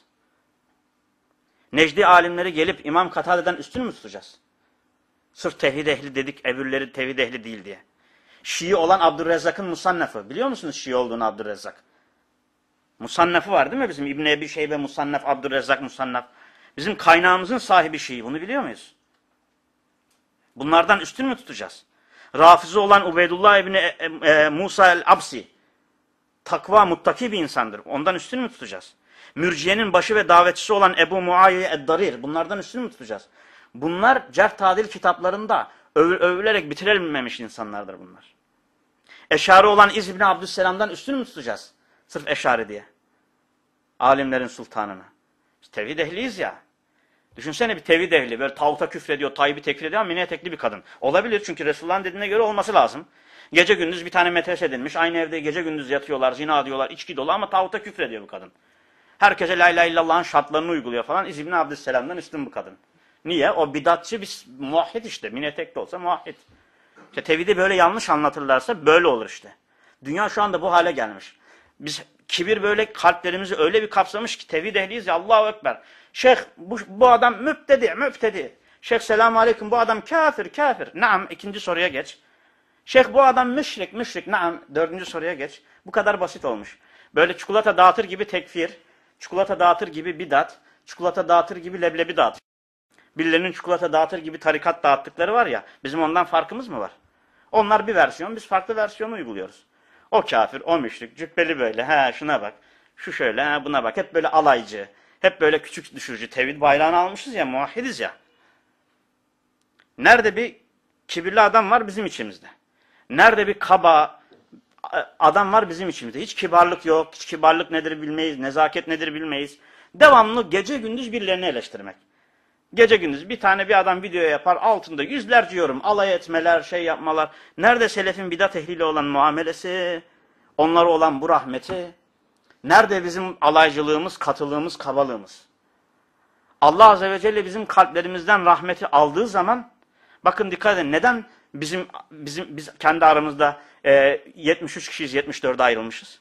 Necdi alimleri gelip İmam Katade'den üstün mü tutacağız? Sırf tevhid ehli dedik öbürleri tevhid ehli değil diye. Şii olan Abdurrezzak'ın Musannef'ı. Biliyor musunuz Şii olduğunu Abdurrezzak? Musannef'ı var değil mi bizim İbn-i Ebi Şeybe Musannef, Abdurrezzak Musannef. Bizim kaynağımızın sahibi Şii. Bunu biliyor muyuz? Bunlardan üstün mü tutacağız? Rafizi olan Ubeydullah İbni Musa el-Absi. Takva, muttaki bir insandır. Ondan üstün mü tutacağız? Mürciyenin başı ve davetçisi olan Ebu Muayye ed-Darir. Bunlardan üstün mü tutacağız? Bunlar cerh tadil kitaplarında övülerek bitirilmemiş insanlardır bunlar. Eşari olan İz İbni Abdüsselam'dan üstün mü tutacağız? Sırf eşari diye. Alimlerin sultanını. Biz tevhid ehliyiz ya. Düşünsene bir tevhid ehli böyle tağuta küfrediyor, Tayyip'i tekfir ediyor ama mini etekli bir kadın. Olabilir çünkü Resulullah'ın dediğine göre olması lazım. Gece gündüz bir tane metres edilmiş. Aynı evde gece gündüz yatıyorlar, zina diyorlar, içki dolu ama tağuta küfrediyor bu kadın. Herkese la ilahe illallah'ın şartlarını uyguluyor falan. İz İbni Abdüsselam'dan üstün bu kadın. Niye? O bidatçı bir muvahhid işte. Mini etekli olsa muvahhid. İşte tevhidi böyle yanlış anlatırlarsa böyle olur işte. Dünya şu anda bu hale gelmiş. Biz kibir böyle kalplerimizi öyle bir kapsamış ki tevhid ehliyiz ya Allahu Ekber. Şeyh bu adam müptedi. Şeyh selamun aleyküm bu adam kafir. Naam ikinci soruya geç. Şeyh bu adam müşrik. Naam dördüncü soruya geç. Bu kadar basit olmuş. Böyle çikolata dağıtır gibi tekfir, çikolata dağıtır gibi bidat, çikolata dağıtır gibi leblebi dağıtır. Birilerinin çikolata dağıtır gibi tarikat dağıttıkları var ya bizim ondan farkımız mı var? Onlar bir versiyon biz farklı versiyonu uyguluyoruz. O kafir, o müşrik, cübbeli böyle, şuna bak, şu şöyle, buna bak. Hep böyle alaycı, hep böyle küçük düşürücü. Tevhid bayrağını almışız ya, muvahhidiz ya. Nerede bir kibirli adam var bizim içimizde. Nerede bir kaba adam var bizim içimizde. Hiç kibarlık yok, hiç kibarlık nedir bilmeyiz, nezaket nedir bilmeyiz. Devamlı gece gündüz birilerini eleştirmek. Gece gündüz bir tane bir adam video yapar, altında yüzlerce yorum, alay etmeler, şey yapmalar. Nerede selefin bidat ehliyle olan muamelesi, onlara olan bu rahmeti? Nerede bizim alaycılığımız, katılığımız, kabalığımız? Allah Azze ve Celle bizim kalplerimizden rahmeti aldığı zaman, bakın dikkat edin, neden biz kendi aramızda 73 kişiyiz, 74'e ayrılmışız?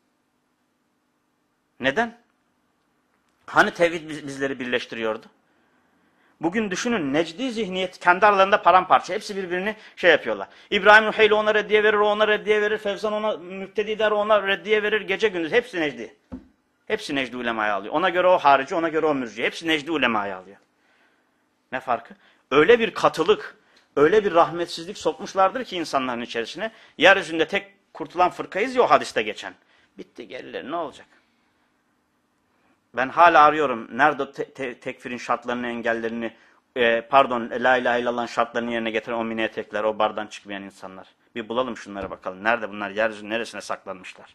Neden? Hani tevhid bizleri birleştiriyordu? Bugün düşünün Necdi zihniyet kendi aralarında paramparça. Hepsi birbirini şey yapıyorlar. İbrahim Nuheyli ona reddiye verir, o ona reddiye verir. Fevzan ona müptedi der, ona reddiye verir. Gece gündüz hepsi Necdi. Hepsi Necdi ulemaya alıyor. Ona göre o harici, ona göre o mürci. Hepsi Necdi ulemaya alıyor. Ne farkı? Öyle bir katılık, öyle bir rahmetsizlik sokmuşlardır ki insanların içerisine. Yeryüzünde tek kurtulan fırkayız ya o hadiste geçen. Bitti gerileri ne olacak? Ben hala arıyorum. Nerede tekfirin şartlarını, engellerini, la ilahe illallah'ın şartlarını yerine getiren o mini etekler, o bardan çıkmayan insanlar. Bir bulalım şunlara bakalım. Nerede bunlar? Yeryüzünün neresine saklanmışlar?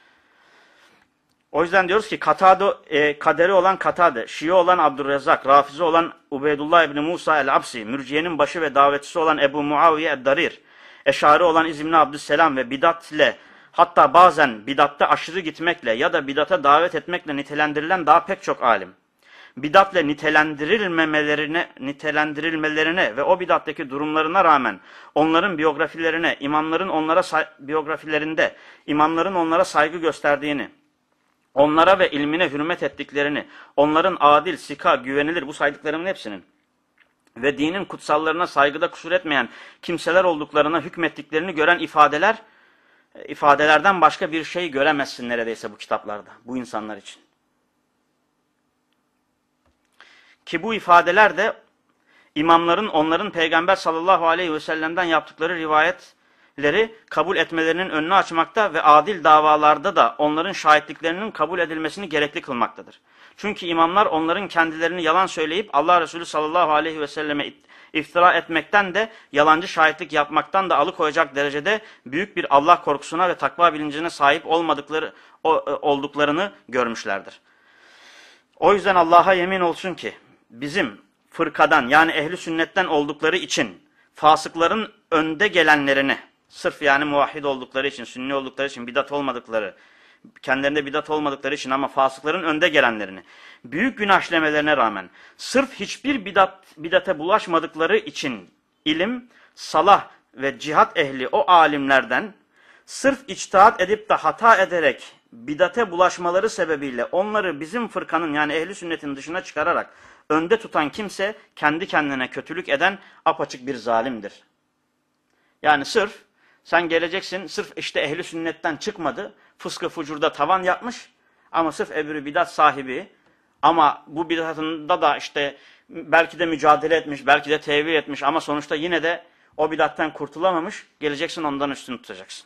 O yüzden diyoruz ki kaderi olan Katade, Şii olan Abdurrezzak, Rafizi olan Ubeydullah İbni Musa el-Absi, Mürciye'nin başı ve davetçisi olan Ebu Muaviye ed-Darir, Eşari olan İzmni Abdüsselam ve bidatle, hatta bazen bidatta aşırı gitmekle ya da bidata davet etmekle nitelendirilen daha pek çok alim. Bidatle nitelendirilmelerine ve o bidattaki durumlarına rağmen onların biyografilerine, imamların onlara saygı gösterdiğini, onlara ve ilmine hürmet ettiklerini, onların adil, sika, güvenilir, bu saydıklarımın hepsinin ve dinin kutsallarına saygıda kusur etmeyen kimseler olduklarına hükmettiklerini gören ifadelerden başka bir şey göremezsin neredeyse bu kitaplarda, bu insanlar için. Ki bu ifadeler de imamların onların Peygamber sallallahu aleyhi ve sellem'den yaptıkları rivayetleri kabul etmelerinin önünü açmakta ve adil davalarda da onların şahitliklerinin kabul edilmesini gerekli kılmaktadır. Çünkü imamlar onların kendilerini yalan söyleyip Allah Resulü sallallahu aleyhi ve selleme iftira etmekten de yalancı şahitlik yapmaktan da alıkoyacak derecede büyük bir Allah korkusuna ve takva bilincine sahip olduklarını görmüşlerdir. O yüzden Allah'a yemin olsun ki bizim fırkadan yani ehli sünnetten oldukları için fasıkların önde gelenlerini, sırf yani muvahhid oldukları için, sünni oldukları için, bidat olmadıkları, kendilerinde bidat olmadıkları için ama fasıkların önde gelenlerini, büyük günah işlemelerine rağmen sırf hiçbir bidate bulaşmadıkları için ilim, salah ve cihat ehli o alimlerden sırf içtihat edip de hata ederek bidate bulaşmaları sebebiyle onları bizim fırkanın yani ehli sünnetin dışına çıkararak önde tutan kimse kendi kendine kötülük eden apaçık bir zalimdir. Yani sırf sen geleceksin, sırf işte ehli sünnetten çıkmadı, fıskı fucurda tavan yapmış ama sırf ebru bidat sahibi ama bu bidatında da işte belki de mücadele etmiş, belki de tevil etmiş ama sonuçta yine de o bidattan kurtulamamış, geleceksin ondan üstün tutacaksın.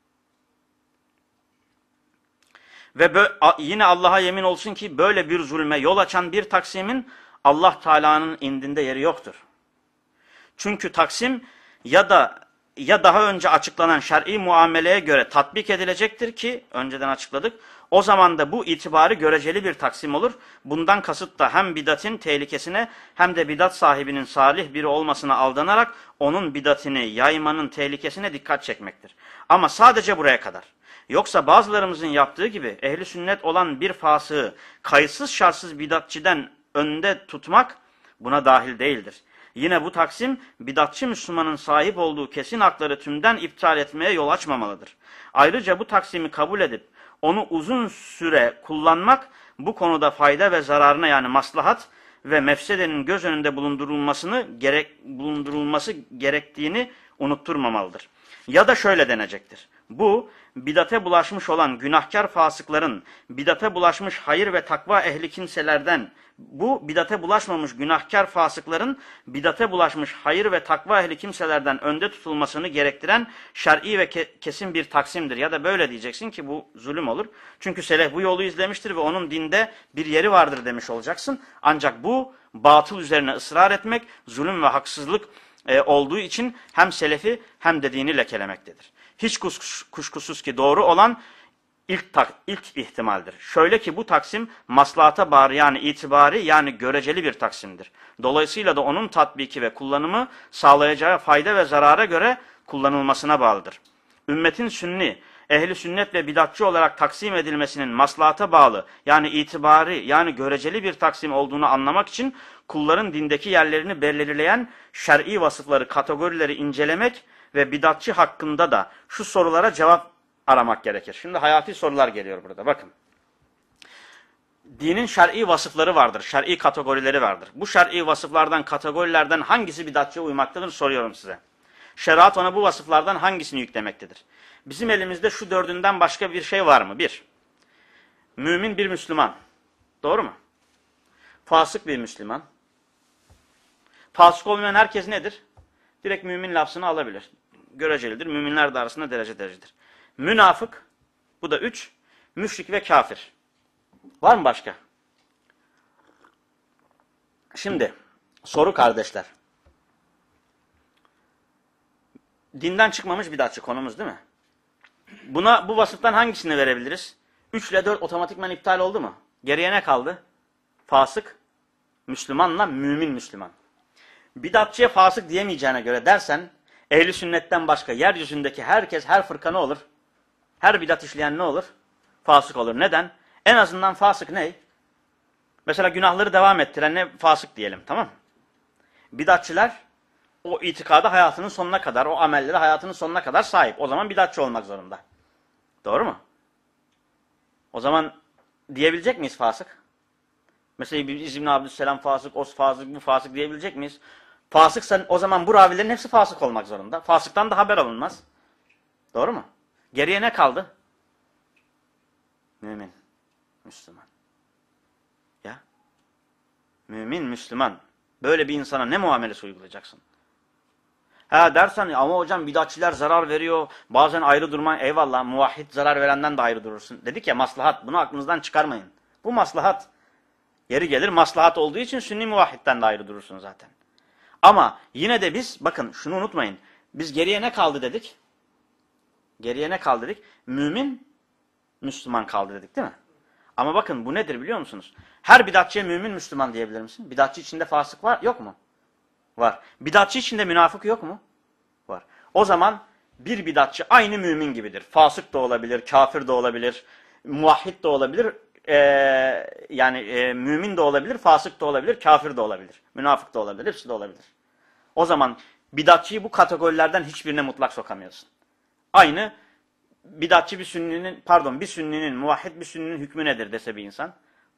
Ve yine Allah'a yemin olsun ki böyle bir zulme yol açan bir taksimin Allah Teala'nın indinde yeri yoktur. Çünkü taksim ya daha önce açıklanan şer'i muameleye göre tatbik edilecektir ki önceden açıkladık. O zaman da bu itibarı göreceli bir taksim olur. Bundan kasıt da hem bidatin tehlikesine hem de bidat sahibinin salih biri olmasına aldanarak onun bidatini yaymanın tehlikesine dikkat çekmektir. Ama sadece buraya kadar. Yoksa bazılarımızın yaptığı gibi ehli sünnet olan bir fasığı kayıtsız şartsız bidatçiden önde tutmak buna dahil değildir. Yine bu taksim bidatçı Müslümanın sahip olduğu kesin hakları tümden iptal etmeye yol açmamalıdır. Ayrıca bu taksimi kabul edip onu uzun süre kullanmak bu konuda fayda ve zararına yani maslahat ve mefsedenin göz önünde bulundurulması gerektiğini unutturmamalıdır. Ya da şöyle denecektir. Bu bidate bulaşmış olan günahkar fasıkların, bidate bulaşmış hayır ve takva ehli kimselerden, bu bidate bulaşmamış günahkar fasıkların, bidate bulaşmış hayır ve takva ehli kimselerden önde tutulmasını gerektiren şer'i ve kesin bir taksimdir. Ya da böyle diyeceksin ki bu zulüm olur. Çünkü selef bu yolu izlemiştir ve onun dinde bir yeri vardır demiş olacaksın. Ancak bu batıl üzerine ısrar etmek, zulüm ve haksızlık olduğu için hem selefi hem de dini lekelemektedir. Hiç kuşkusuz ki doğru olan ilk ihtimaldir. Şöyle ki bu taksim maslahata bağlı yani itibari yani göreceli bir taksimdir. Dolayısıyla da onun tatbiki ve kullanımı sağlayacağı fayda ve zarara göre kullanılmasına bağlıdır. Ümmetin sünni, ehli sünnet ve bidatçı olarak taksim edilmesinin maslahata bağlı yani itibari yani göreceli bir taksim olduğunu anlamak için kulların dindeki yerlerini belirleyen şer'i vasıfları, kategorileri incelemek ve bidatçı hakkında da şu sorulara cevap aramak gerekir. Şimdi hayati sorular geliyor burada. Bakın. Dinin şer'i vasıfları vardır. Şer'i kategorileri vardır. Bu şer'i vasıflardan, kategorilerden hangisi bidatçıya uymaktadır soruyorum size. Şeriat ona bu vasıflardan hangisini yüklemektedir? Bizim elimizde şu dördünden başka bir şey var mı? Bir, mümin bir Müslüman. Doğru mu? Fasık bir Müslüman. Fasık olmayan herkes nedir? Direkt mümin lafzını alabilir. Görecelidir. Müminler de arasında derecedir. Münafık, bu da 3, müşrik ve kafir. Var mı başka? Şimdi soru kardeşler. Dinden çıkmamış bidatçı konumuz değil mi? Bu vasıftan hangisini verebiliriz? 3 ile 4 otomatikman iptal oldu mu? Geriye ne kaldı? Fasık, Müslümanla mümin Müslüman. Bidatçıya fasık diyemeyeceğine göre dersen, ehli sünnetten başka yeryüzündeki herkes, her fırka ne olur? Her bidat işleyen ne olur? Fasık olur. Neden? En azından fasık ne? Mesela günahları devam ettirenle fasık diyelim, tamam mı? Bidatçılar o itikadı hayatının sonuna kadar, o amelleri hayatının sonuna kadar sahip. O zaman bidatçı olmak zorunda. Doğru mu? O zaman diyebilecek miyiz fasık? Mesela İbn Abdüsselam fasık, o fasık, bu fasık diyebilecek miyiz? Fasıksa o zaman bu ravilerin hepsi fasık olmak zorunda. Fasıktan da haber alınmaz. Doğru mu? Geriye ne kaldı? Mümin, Müslüman. Ya. Mümin, Müslüman. Böyle bir insana ne muamelesi uygulayacaksın? Ha dersen ama hocam bidatçiler zarar veriyor. Bazen ayrı durman. Eyvallah, muvahhid zarar verenden de ayrı durursun. Dedik ya maslahat. Bunu aklınızdan çıkarmayın. Bu maslahat. Yeri gelir maslahat olduğu için sünni muvahhidden de ayrı durursun zaten. Ama yine de biz bakın şunu unutmayın. Biz geriye ne kaldı dedik? Geriye ne kaldı dedik? Mümin, Müslüman kaldı dedik değil mi? Ama bakın bu nedir biliyor musunuz? Her bidatçıya mümin, Müslüman diyebilir misin? Bidatçı içinde fasık var, yok mu? Var. Bidatçı içinde münafık yok mu? Var. O zaman bir bidatçı aynı mümin gibidir. Fasık da olabilir, kafir de olabilir, muvahhid de olabilir, mümin de olabilir, fasık da olabilir, kafir de olabilir, münafık da olabilir, hepsi de olabilir. O zaman bidatçıyı bu kategorilerden hiçbirine mutlak sokamıyorsun. Aynı bidatçı bir sünninin, muvahhid bir sünninin hükmü nedir dese bir insan.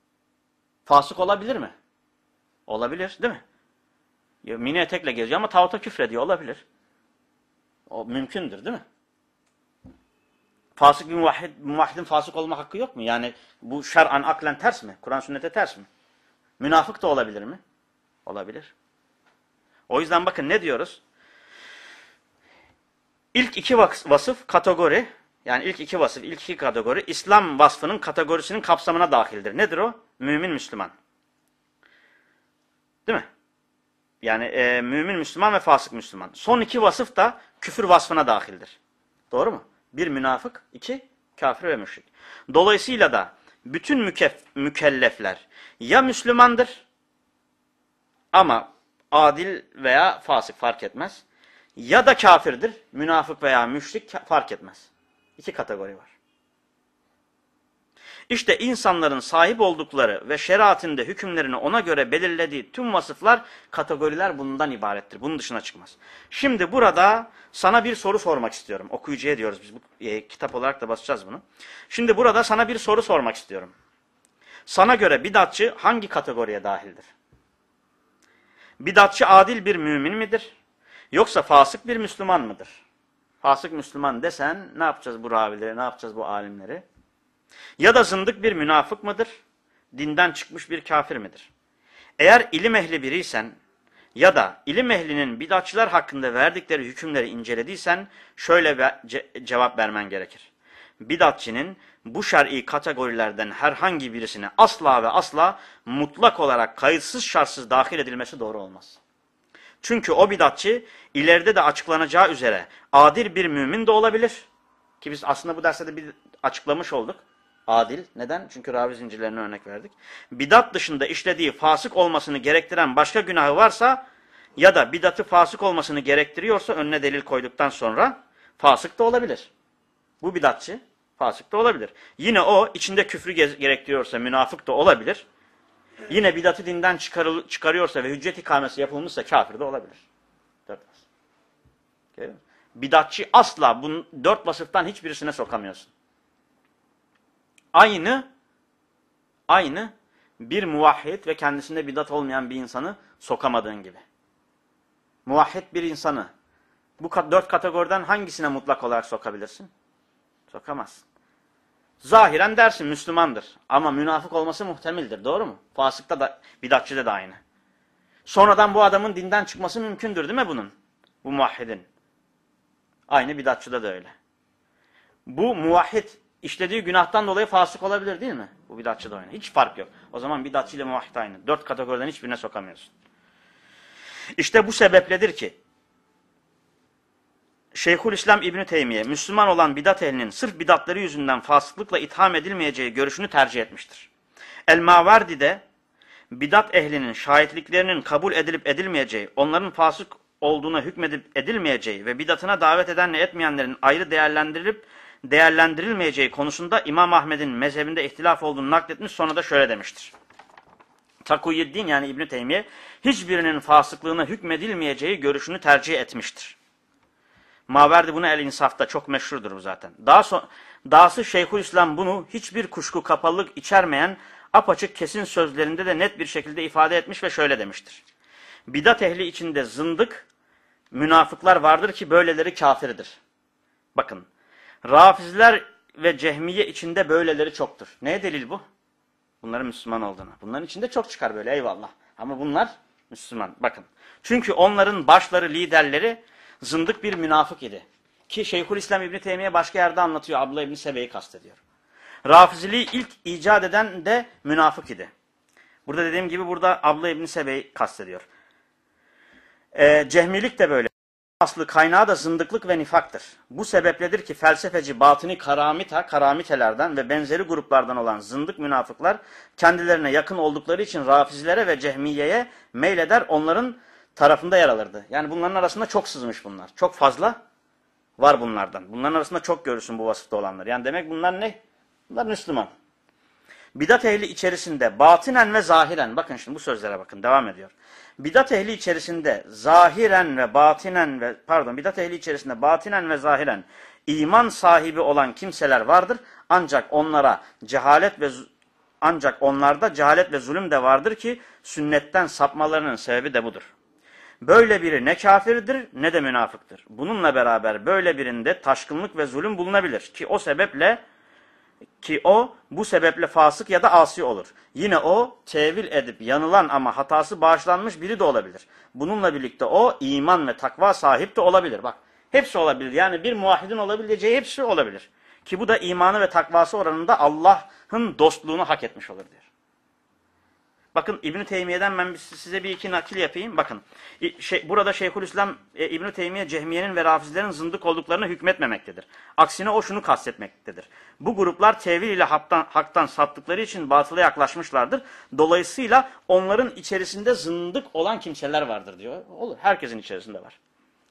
Fasık olabilir mi? Olabilir, değil mi? Mini etekle geziyor ama tağuta küfrediyor, olabilir. O mümkündür, değil mi? Fasık bir muvahhidin fasık olma hakkı yok mu? Yani bu şer'an aklen ters mi? Kur'an sünnete ters mi? Münafık da olabilir mi? Olabilir. O yüzden bakın ne diyoruz? İlk iki vasıf kategori, yani ilk iki vasıf, ilk iki kategori İslam vasfının kategorisinin kapsamına dahildir. Nedir o? Mümin, Müslüman. Değil mi? Yani mümin Müslüman ve fasık Müslüman. Son iki vasıf da küfür vasfına dahildir. Doğru mu? Bir münafık, iki kafir ve müşrik. Dolayısıyla da bütün mükellefler ya Müslümandır ama adil veya fasık fark etmez. Ya da kafirdir, münafık veya müşrik fark etmez. İki kategori var. İşte insanların sahip oldukları ve şeriatinde hükümlerini ona göre belirlediği tüm vasıflar, kategoriler bundan ibarettir. Bunun dışına çıkmaz. Şimdi burada sana bir soru sormak istiyorum. Okuyucuya diyoruz biz, bu kitap olarak da basacağız bunu. Şimdi burada sana bir soru sormak istiyorum. Sana göre bidatçı hangi kategoriye dahildir? Bidatçı adil bir mümin midir? Yoksa fasık bir Müslüman mıdır? Fasık Müslüman desen ne yapacağız bu ravileri, ne yapacağız bu alimleri? Ya da zındık bir münafık mıdır? Dinden çıkmış bir kafir midir? Eğer ilim ehli biriysen ya da ilim ehlinin bidatçılar hakkında verdikleri hükümleri incelediysen şöyle cevap vermen gerekir. Bidatçının bu şer'i kategorilerden herhangi birisine asla ve asla mutlak olarak kayıtsız şartsız dahil edilmesi doğru olmaz. Çünkü o bidatçı ileride de açıklanacağı üzere adil bir mümin de olabilir. Ki biz aslında bu derste de bir açıklamış olduk. Adil. Neden? Çünkü ravi zincirlerine örnek verdik. Bidat dışında işlediği fasık olmasını gerektiren başka günahı varsa ya da bidatı fasık olmasını gerektiriyorsa önüne delil koyduktan sonra fasık da olabilir. Bu bidatçı fasık da olabilir. Yine o içinde küfrü gerektiriyorsa münafık da olabilir. Yine bidatı dinden çıkarıyorsa ve hüccet ikamesi yapılmışsa kafir de olabilir. Bidatçı asla bu dört vasıftan hiçbirisine sokamıyorsun. Aynı bir muvahhid ve kendisinde bidat olmayan bir insanı sokamadığın gibi. Muvahhid bir insanı bu dört kategoriden hangisine mutlak olarak sokabilirsin? Sokamazsın. Zahiren dersin Müslümandır ama münafık olması muhtemildir. Doğru mu? Fasıkta da bidatçıda da aynı. Sonradan bu adamın dinden çıkması mümkündür değil mi bunun? Bu muvahhidin. Aynı bidatçıda da öyle. Bu muvahhid işlediği günahtan dolayı fasık olabilir değil mi? Bu bidatçı da aynı. Hiç fark yok. O zaman bidatçı ile muvahhid aynı. 4 kategoriden hiçbirine sokamıyorsun. İşte bu sebepledir ki Şeyhülislam İbn Teymiye, Müslüman olan bidat ehlinin sırf bidatları yüzünden fasıklıkla itham edilmeyeceği görüşünü tercih etmiştir. El-Mavardi'de bidat ehlinin şahitliklerinin kabul edilip edilmeyeceği, onların fasık olduğuna hükmedip edilmeyeceği ve bidatına davet edenle etmeyenlerin ayrı değerlendirilmeyeceği konusunda İmam Ahmed'in mezhebinde ihtilaf olduğunu nakletmiş, sonra da şöyle demiştir. Takuyuddin yani İbn Teymiye hiçbirinin fasıklığına hükmedilmeyeceği görüşünü tercih etmiştir. Maverdi bunu El-İnsaf'ta çok meşhurdur bu zaten. Dahası Şeyhülislam bunu hiçbir kuşku kapalılık içermeyen apaçık kesin sözlerinde de net bir şekilde ifade etmiş ve şöyle demiştir. Bidat ehli içinde zındık, münafıklar vardır ki böyleleri kafirdir. Bakın, Rafizler ve Cehmiye içinde böyleleri çoktur. Neye delil bu? Bunların Müslüman olduğuna. Bunların içinde çok çıkar böyle, eyvallah. Ama bunlar Müslüman. Bakın. Çünkü onların başları, liderleri zındık bir münafık idi. Ki Şeyhülislam İbn Teymiye başka yerde anlatıyor. Abdullah İbn Sebe'yi kastediyor. Rafiziliği ilk icat eden de münafık idi. Burada dediğim gibi burada Abdullah İbn Sebe'yi kastediyor. Cehmilik de böyle. Aslı kaynağı da zındıklık ve nifaktır. Bu sebepledir ki felsefeci batini karamitelerden ve benzeri gruplardan olan zındık münafıklar kendilerine yakın oldukları için Rafizlere ve Cehmiye'ye meyleder, onların tarafında yer alırdı. Yani bunların arasında çok sızmış bunlar. Çok fazla var bunlardan. Bunların arasında çok görürsün bu vasıfta olanlar. Yani demek bunlar ne? Bunlar Müslüman. Bidat ehli içerisinde batinen ve zahiren, bakın şimdi bu sözlere bakın, devam ediyor. Bidat ehli içerisinde batinen ve zahiren iman sahibi olan kimseler vardır. Ancak onlarda cehalet ve zulüm de vardır ki sünnetten sapmalarının sebebi de budur. Böyle biri ne kafirdir ne de münafıktır. Bununla beraber böyle birinde taşkınlık ve zulüm bulunabilir ki bu sebeple fasık ya da asi olur. Yine o tevil edip yanılan ama hatası bağışlanmış biri de olabilir. Bununla birlikte o iman ve takva sahip de olabilir. Bak, hepsi olabilir. Yani bir muvahhidin olabileceği hepsi olabilir. Ki bu da imanı ve takvası oranında Allah'ın dostluğunu hak etmiş olur diyor. Bakın İbn Teymiye'den ben size bir iki nakil yapayım. Bakın burada Şeyhülislam İbn Teymiye Cehmiye'nin ve Rafizlerin zındık olduklarını hükmetmemektedir. Aksine o şunu kastetmektedir. Bu gruplar tevil ile haktan saptıkları için batıla yaklaşmışlardır. Dolayısıyla onların içerisinde zındık olan kimseler vardır diyor. Olur. Herkesin içerisinde var.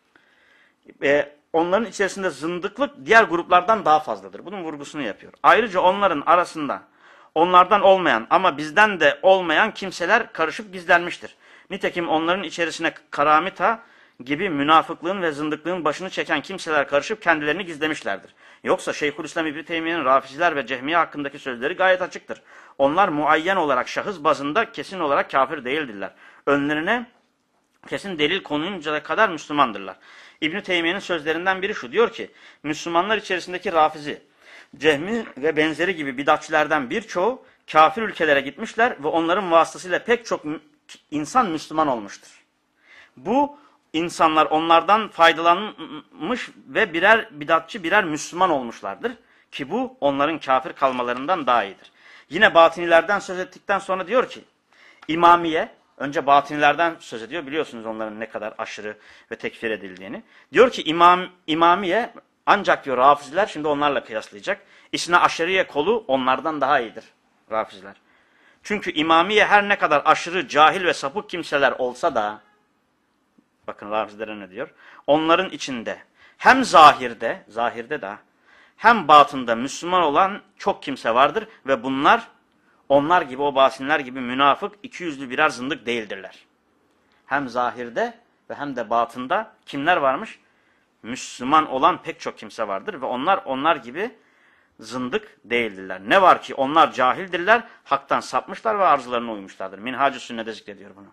Onların içerisinde zındıklık diğer gruplardan daha fazladır. Bunun vurgusunu yapıyor. Ayrıca onların arasında onlardan olmayan ama bizden de olmayan kimseler karışıp gizlenmiştir. Nitekim onların içerisine karamita gibi münafıklığın ve zındıklığın başını çeken kimseler karışıp kendilerini gizlemişlerdir. Yoksa Şeyhülislam İbn Teymiye'nin Rafizler ve Cehmiye hakkındaki sözleri gayet açıktır. Onlar muayyen olarak şahıs bazında kesin olarak kafir değildirler. Önlerine kesin delil konuncaya kadar Müslümandırlar. İbn Teymiye'nin sözlerinden biri şu, diyor ki Müslümanlar içerisindeki Rafizi, Cehmi ve benzeri gibi bidatçilerden birçoğu kafir ülkelere gitmişler ve onların vasıtasıyla pek çok insan Müslüman olmuştur. Bu insanlar onlardan faydalanmış ve birer bidatçı birer Müslüman olmuşlardır ki bu onların kafir kalmalarından daha iyidir. Yine batinilerden söz ettikten sonra diyor ki İmamiye, önce batinilerden söz ediyor, biliyorsunuz onların ne kadar aşırı ve tekfir edildiğini. Diyor ki İmamiye ancak diyor Rafizler, şimdi onlarla kıyaslayacak. İsna Aşeriye kolu onlardan daha iyidir Rafizler. Çünkü İmamiye her ne kadar aşırı, cahil ve sapık kimseler olsa da, bakın Rafizlere ne diyor? Onların içinde hem zahirde de hem batında Müslüman olan çok kimse vardır ve bunlar onlar gibi, o basinler gibi münafık, ikiyüzlü birer zındık değildirler. Hem zahirde ve hem de batında kimler varmış? Müslüman olan pek çok kimse vardır ve onlar gibi zındık değildirler. Ne var ki onlar cahildirler, haktan sapmışlar ve arzularına uymuşlardır. Minhacı Sünne'de zikrediyor bunu.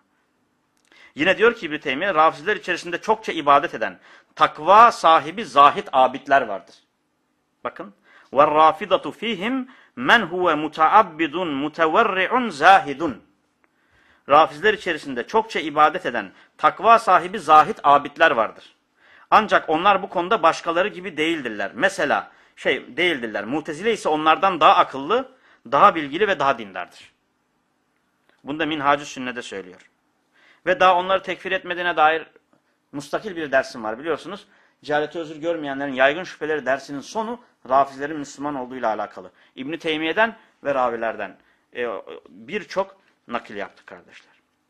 Yine diyor ki İbn Teymiye, Rafizler içerisinde çokça ibadet eden, takva sahibi zahid abidler vardır. Bakın. وَالرَّافِدَةُ ف۪يهِمْ مَنْ هُوَ مُتَعَبِّدٌ مُتَوَرِّعٌ زَاهِدٌ. Rafizler içerisinde çokça ibadet eden, takva sahibi zahid abidler vardır. Ancak onlar bu konuda başkaları gibi değildirler. Mesela şey değildirler. Mutezile ise onlardan daha akıllı, daha bilgili ve daha dindardır. Bunu da Minhacü Sünne'de söylüyor. Ve daha onları tekfir etmediğine dair mustakil bir dersim var biliyorsunuz. Cehaleti özür görmeyenlerin yaygın şüpheleri dersinin sonu Rafizlerin Müslüman olduğuyla alakalı. İbn-i Teymiye'den ve ravilerden birçok nakil yaptık kardeşler.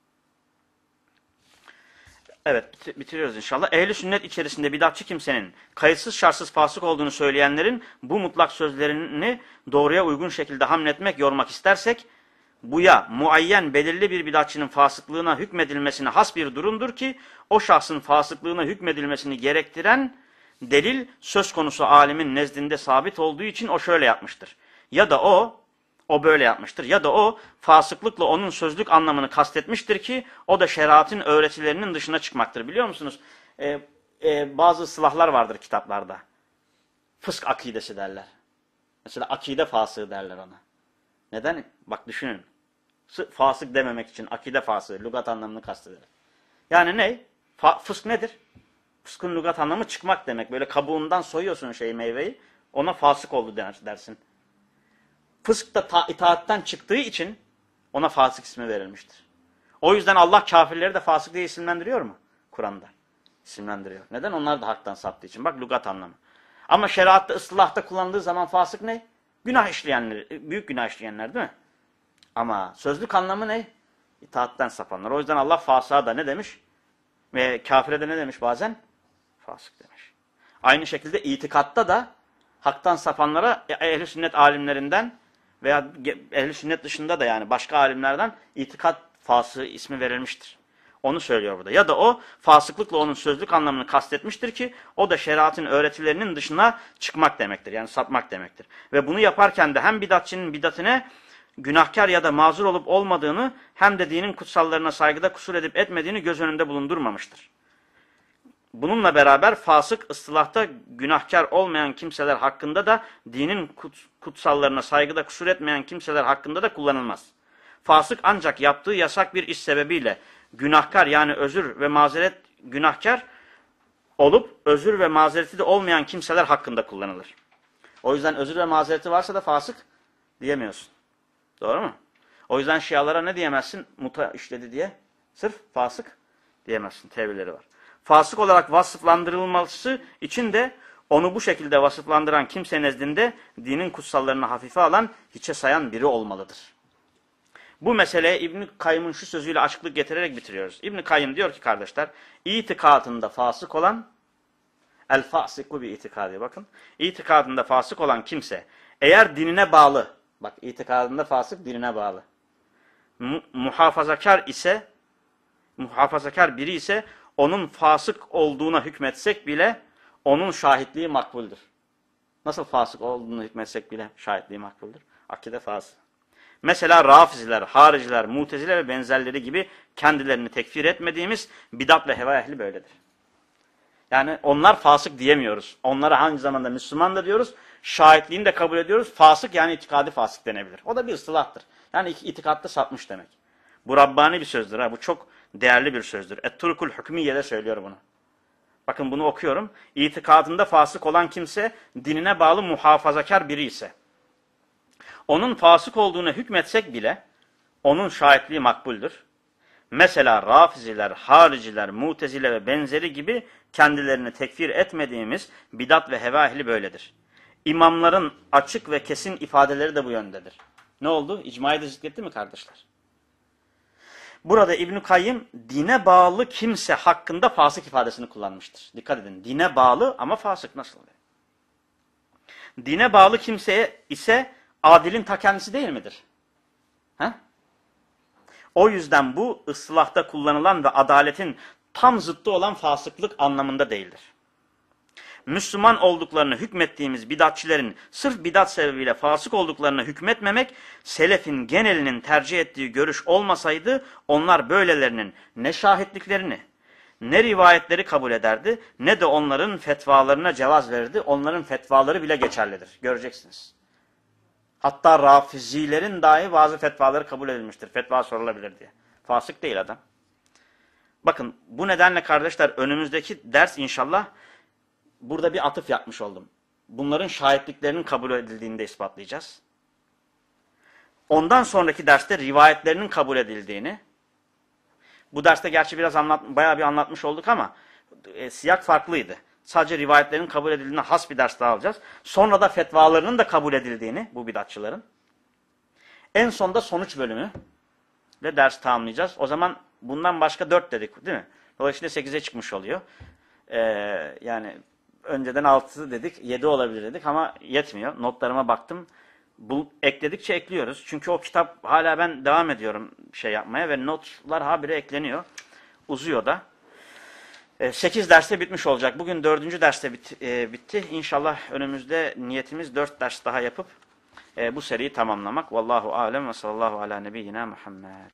Evet, bitiriyoruz inşallah. Ehl-i sünnet içerisinde bidatçı kimsenin kayıtsız şartsız fasık olduğunu söyleyenlerin bu mutlak sözlerini doğruya uygun şekilde hamletmek, yormak istersek, buya muayyen belirli bir bidatçının fasıklığına hükmedilmesine has bir durumdur ki, o şahsın fasıklığına hükmedilmesini gerektiren delil söz konusu alimin nezdinde sabit olduğu için o şöyle yapmıştır. Ya da o böyle yapmıştır. Ya da o fasıklıkla onun sözlük anlamını kastetmiştir ki o da şeriatın öğretilerinin dışına çıkmaktır. Biliyor musunuz? Bazı ıslahlar vardır kitaplarda. Fısk akidesi derler. Mesela akide fasığı derler ona. Neden? Bak düşünün. Fasık dememek için akide fasığı, lügat anlamını kasteder. Yani ne? Fısk nedir? Fıskın lügat anlamı çıkmak demek. Böyle kabuğundan soyuyorsun meyveyi. Ona fasık oldu dersin. Fısk da itaatten çıktığı için ona fasık ismi verilmiştir. O yüzden Allah kafirleri de fasık diye isimlendiriyor mu? Kur'an'da. İsimlendiriyor. Neden? Onlar da haktan saptığı için. Bak lügat anlamı. Ama şeriatta, ıslahta kullanıldığı zaman fasık ne? Günah işleyenler, büyük günah işleyenler değil mi? Ama sözlük anlamı ne? İtaatten sapanlar. O yüzden Allah fasığa da ne demiş? Ve kafire de ne demiş bazen? Fasık demiş. Aynı şekilde itikatta da haktan sapanlara ehl-i sünnet alimlerinden veya ehl-i sünnet dışında da yani başka alimlerden itikat fasığı ismi verilmiştir. Onu söylüyor burada. Ya da o fasıklıkla onun sözlük anlamını kastetmiştir ki o da şeriatın öğretilerinin dışına çıkmak demektir. Yani sapmak demektir. Ve bunu yaparken de hem bidatçının bidatine günahkar ya da mazur olup olmadığını hem de dinin kutsallarına saygıda kusur edip etmediğini göz önünde bulundurmamıştır. Bununla beraber fasık ıstılahta günahkar olmayan kimseler hakkında da dinin kutsallarına saygıda kusur etmeyen kimseler hakkında da kullanılmaz. Fasık ancak yaptığı yasak bir iş sebebiyle günahkar yani özür ve mazeret günahkar olup özür ve mazereti de olmayan kimseler hakkında kullanılır. O yüzden özür ve mazereti varsa da fasık diyemiyorsun. Doğru mu? O yüzden Şialara ne diyemezsin? Muta işledi diye. Sırf fasık diyemezsin. Tevilleri var. Fasık olarak vasıflandırılması için de onu bu şekilde vasıflandıran kimse nezdinde dinin kutsallarını hafife alan, hiçe sayan biri olmalıdır. Bu meseleye İbn-i Kayyım'ın şu sözüyle açıklık getirerek bitiriyoruz. İbn-i Kayyım diyor ki kardeşler, itikadında fasık olan, el-fasiku bi itikadi bakın, itikadında fasık olan kimse, eğer dinine bağlı, bak itikadında fasık dinine bağlı, muhafazakar biri ise, onun fasık olduğuna hükmetsek bile onun şahitliği makbuldür. Nasıl fasık olduğunu hükmetsek bile şahitliği makbuldür? Akide fasık. Mesela Rafiziler, Hariciler, Mutezile ve benzerleri gibi kendilerini tekfir etmediğimiz bidat ve heva ehli böyledir. Yani onlar fasık diyemiyoruz. Onlara hangi zamanda Müslüman da diyoruz, şahitliğini de kabul ediyoruz. Fasık yani itikadi fasık denebilir. O da bir ıstılahtır. Yani itikatta sapmış demek. Bu Rabbani bir sözdür. Bu çok değerli bir sözdür. Et-Turkul Hükmiye'de söylüyor bunu. Bakın bunu okuyorum. İtikadında fasık olan kimse dinine bağlı muhafazakar biri ise onun fasık olduğuna hükmetsek bile onun şahitliği makbuldür. Mesela Rafiziler, Hariciler, Mutezile ve benzeri gibi kendilerini tekfir etmediğimiz bidat ve heva ehli böyledir. İmamların açık ve kesin ifadeleri de bu yöndedir. Ne oldu? İcmayı da zikretti mi kardeşler? Burada İbn-i Kayyım dine bağlı kimse hakkında fasık ifadesini kullanmıştır. Dikkat edin. Dine bağlı ama fasık nasıl? Dine bağlı kimseye ise adilin ta kendisi değil midir? He? O yüzden bu ıslahta kullanılan ve adaletin tam zıttı olan fasıklık anlamında değildir. Müslüman olduklarını hükmettiğimiz bidatçilerin sırf bidat sebebiyle fasık olduklarını hükmetmemek, selefin genelinin tercih ettiği görüş olmasaydı, onlar böylelerinin ne şahitliklerini, ne rivayetleri kabul ederdi, ne de onların fetvalarına cevaz verirdi. Onların fetvaları bile geçerlidir. Göreceksiniz. Hatta Rafizilerin dahi bazı fetvaları kabul edilmiştir. Fetva sorulabilir diye. Fasık değil adam. Bakın bu nedenle kardeşler önümüzdeki ders inşallah burada bir atıf yapmış oldum. bunların şahitliklerinin kabul edildiğini de ispatlayacağız. Ondan sonraki derste rivayetlerinin kabul edildiğini, bu derste gerçi biraz bayağı bir anlatmış olduk ama siyak farklıydı. Sadece rivayetlerin kabul edildiğine has bir ders daha alacağız. Sonra da fetvalarının da kabul edildiğini, bu bidatçıların. En sonda sonuç bölümü ve ders tamamlayacağız. O zaman bundan başka 4 dedik değil mi? Dolayısıyla 8'e çıkmış oluyor. Yani önceden 6 dedik, 7 olabilir dedik ama yetmiyor. Notlarıma baktım. Bu ekledikçe ekliyoruz. Çünkü o kitap hala ben devam ediyorum şey yapmaya ve notlar habire ekleniyor. Uzuyor da. 8 derste bitmiş olacak. Bugün 4. derste bitti. İnşallah önümüzde niyetimiz 4 ders daha yapıp bu seriyi tamamlamak. Vallahu alem ve sallallahu ala nebiyyina Muhammed.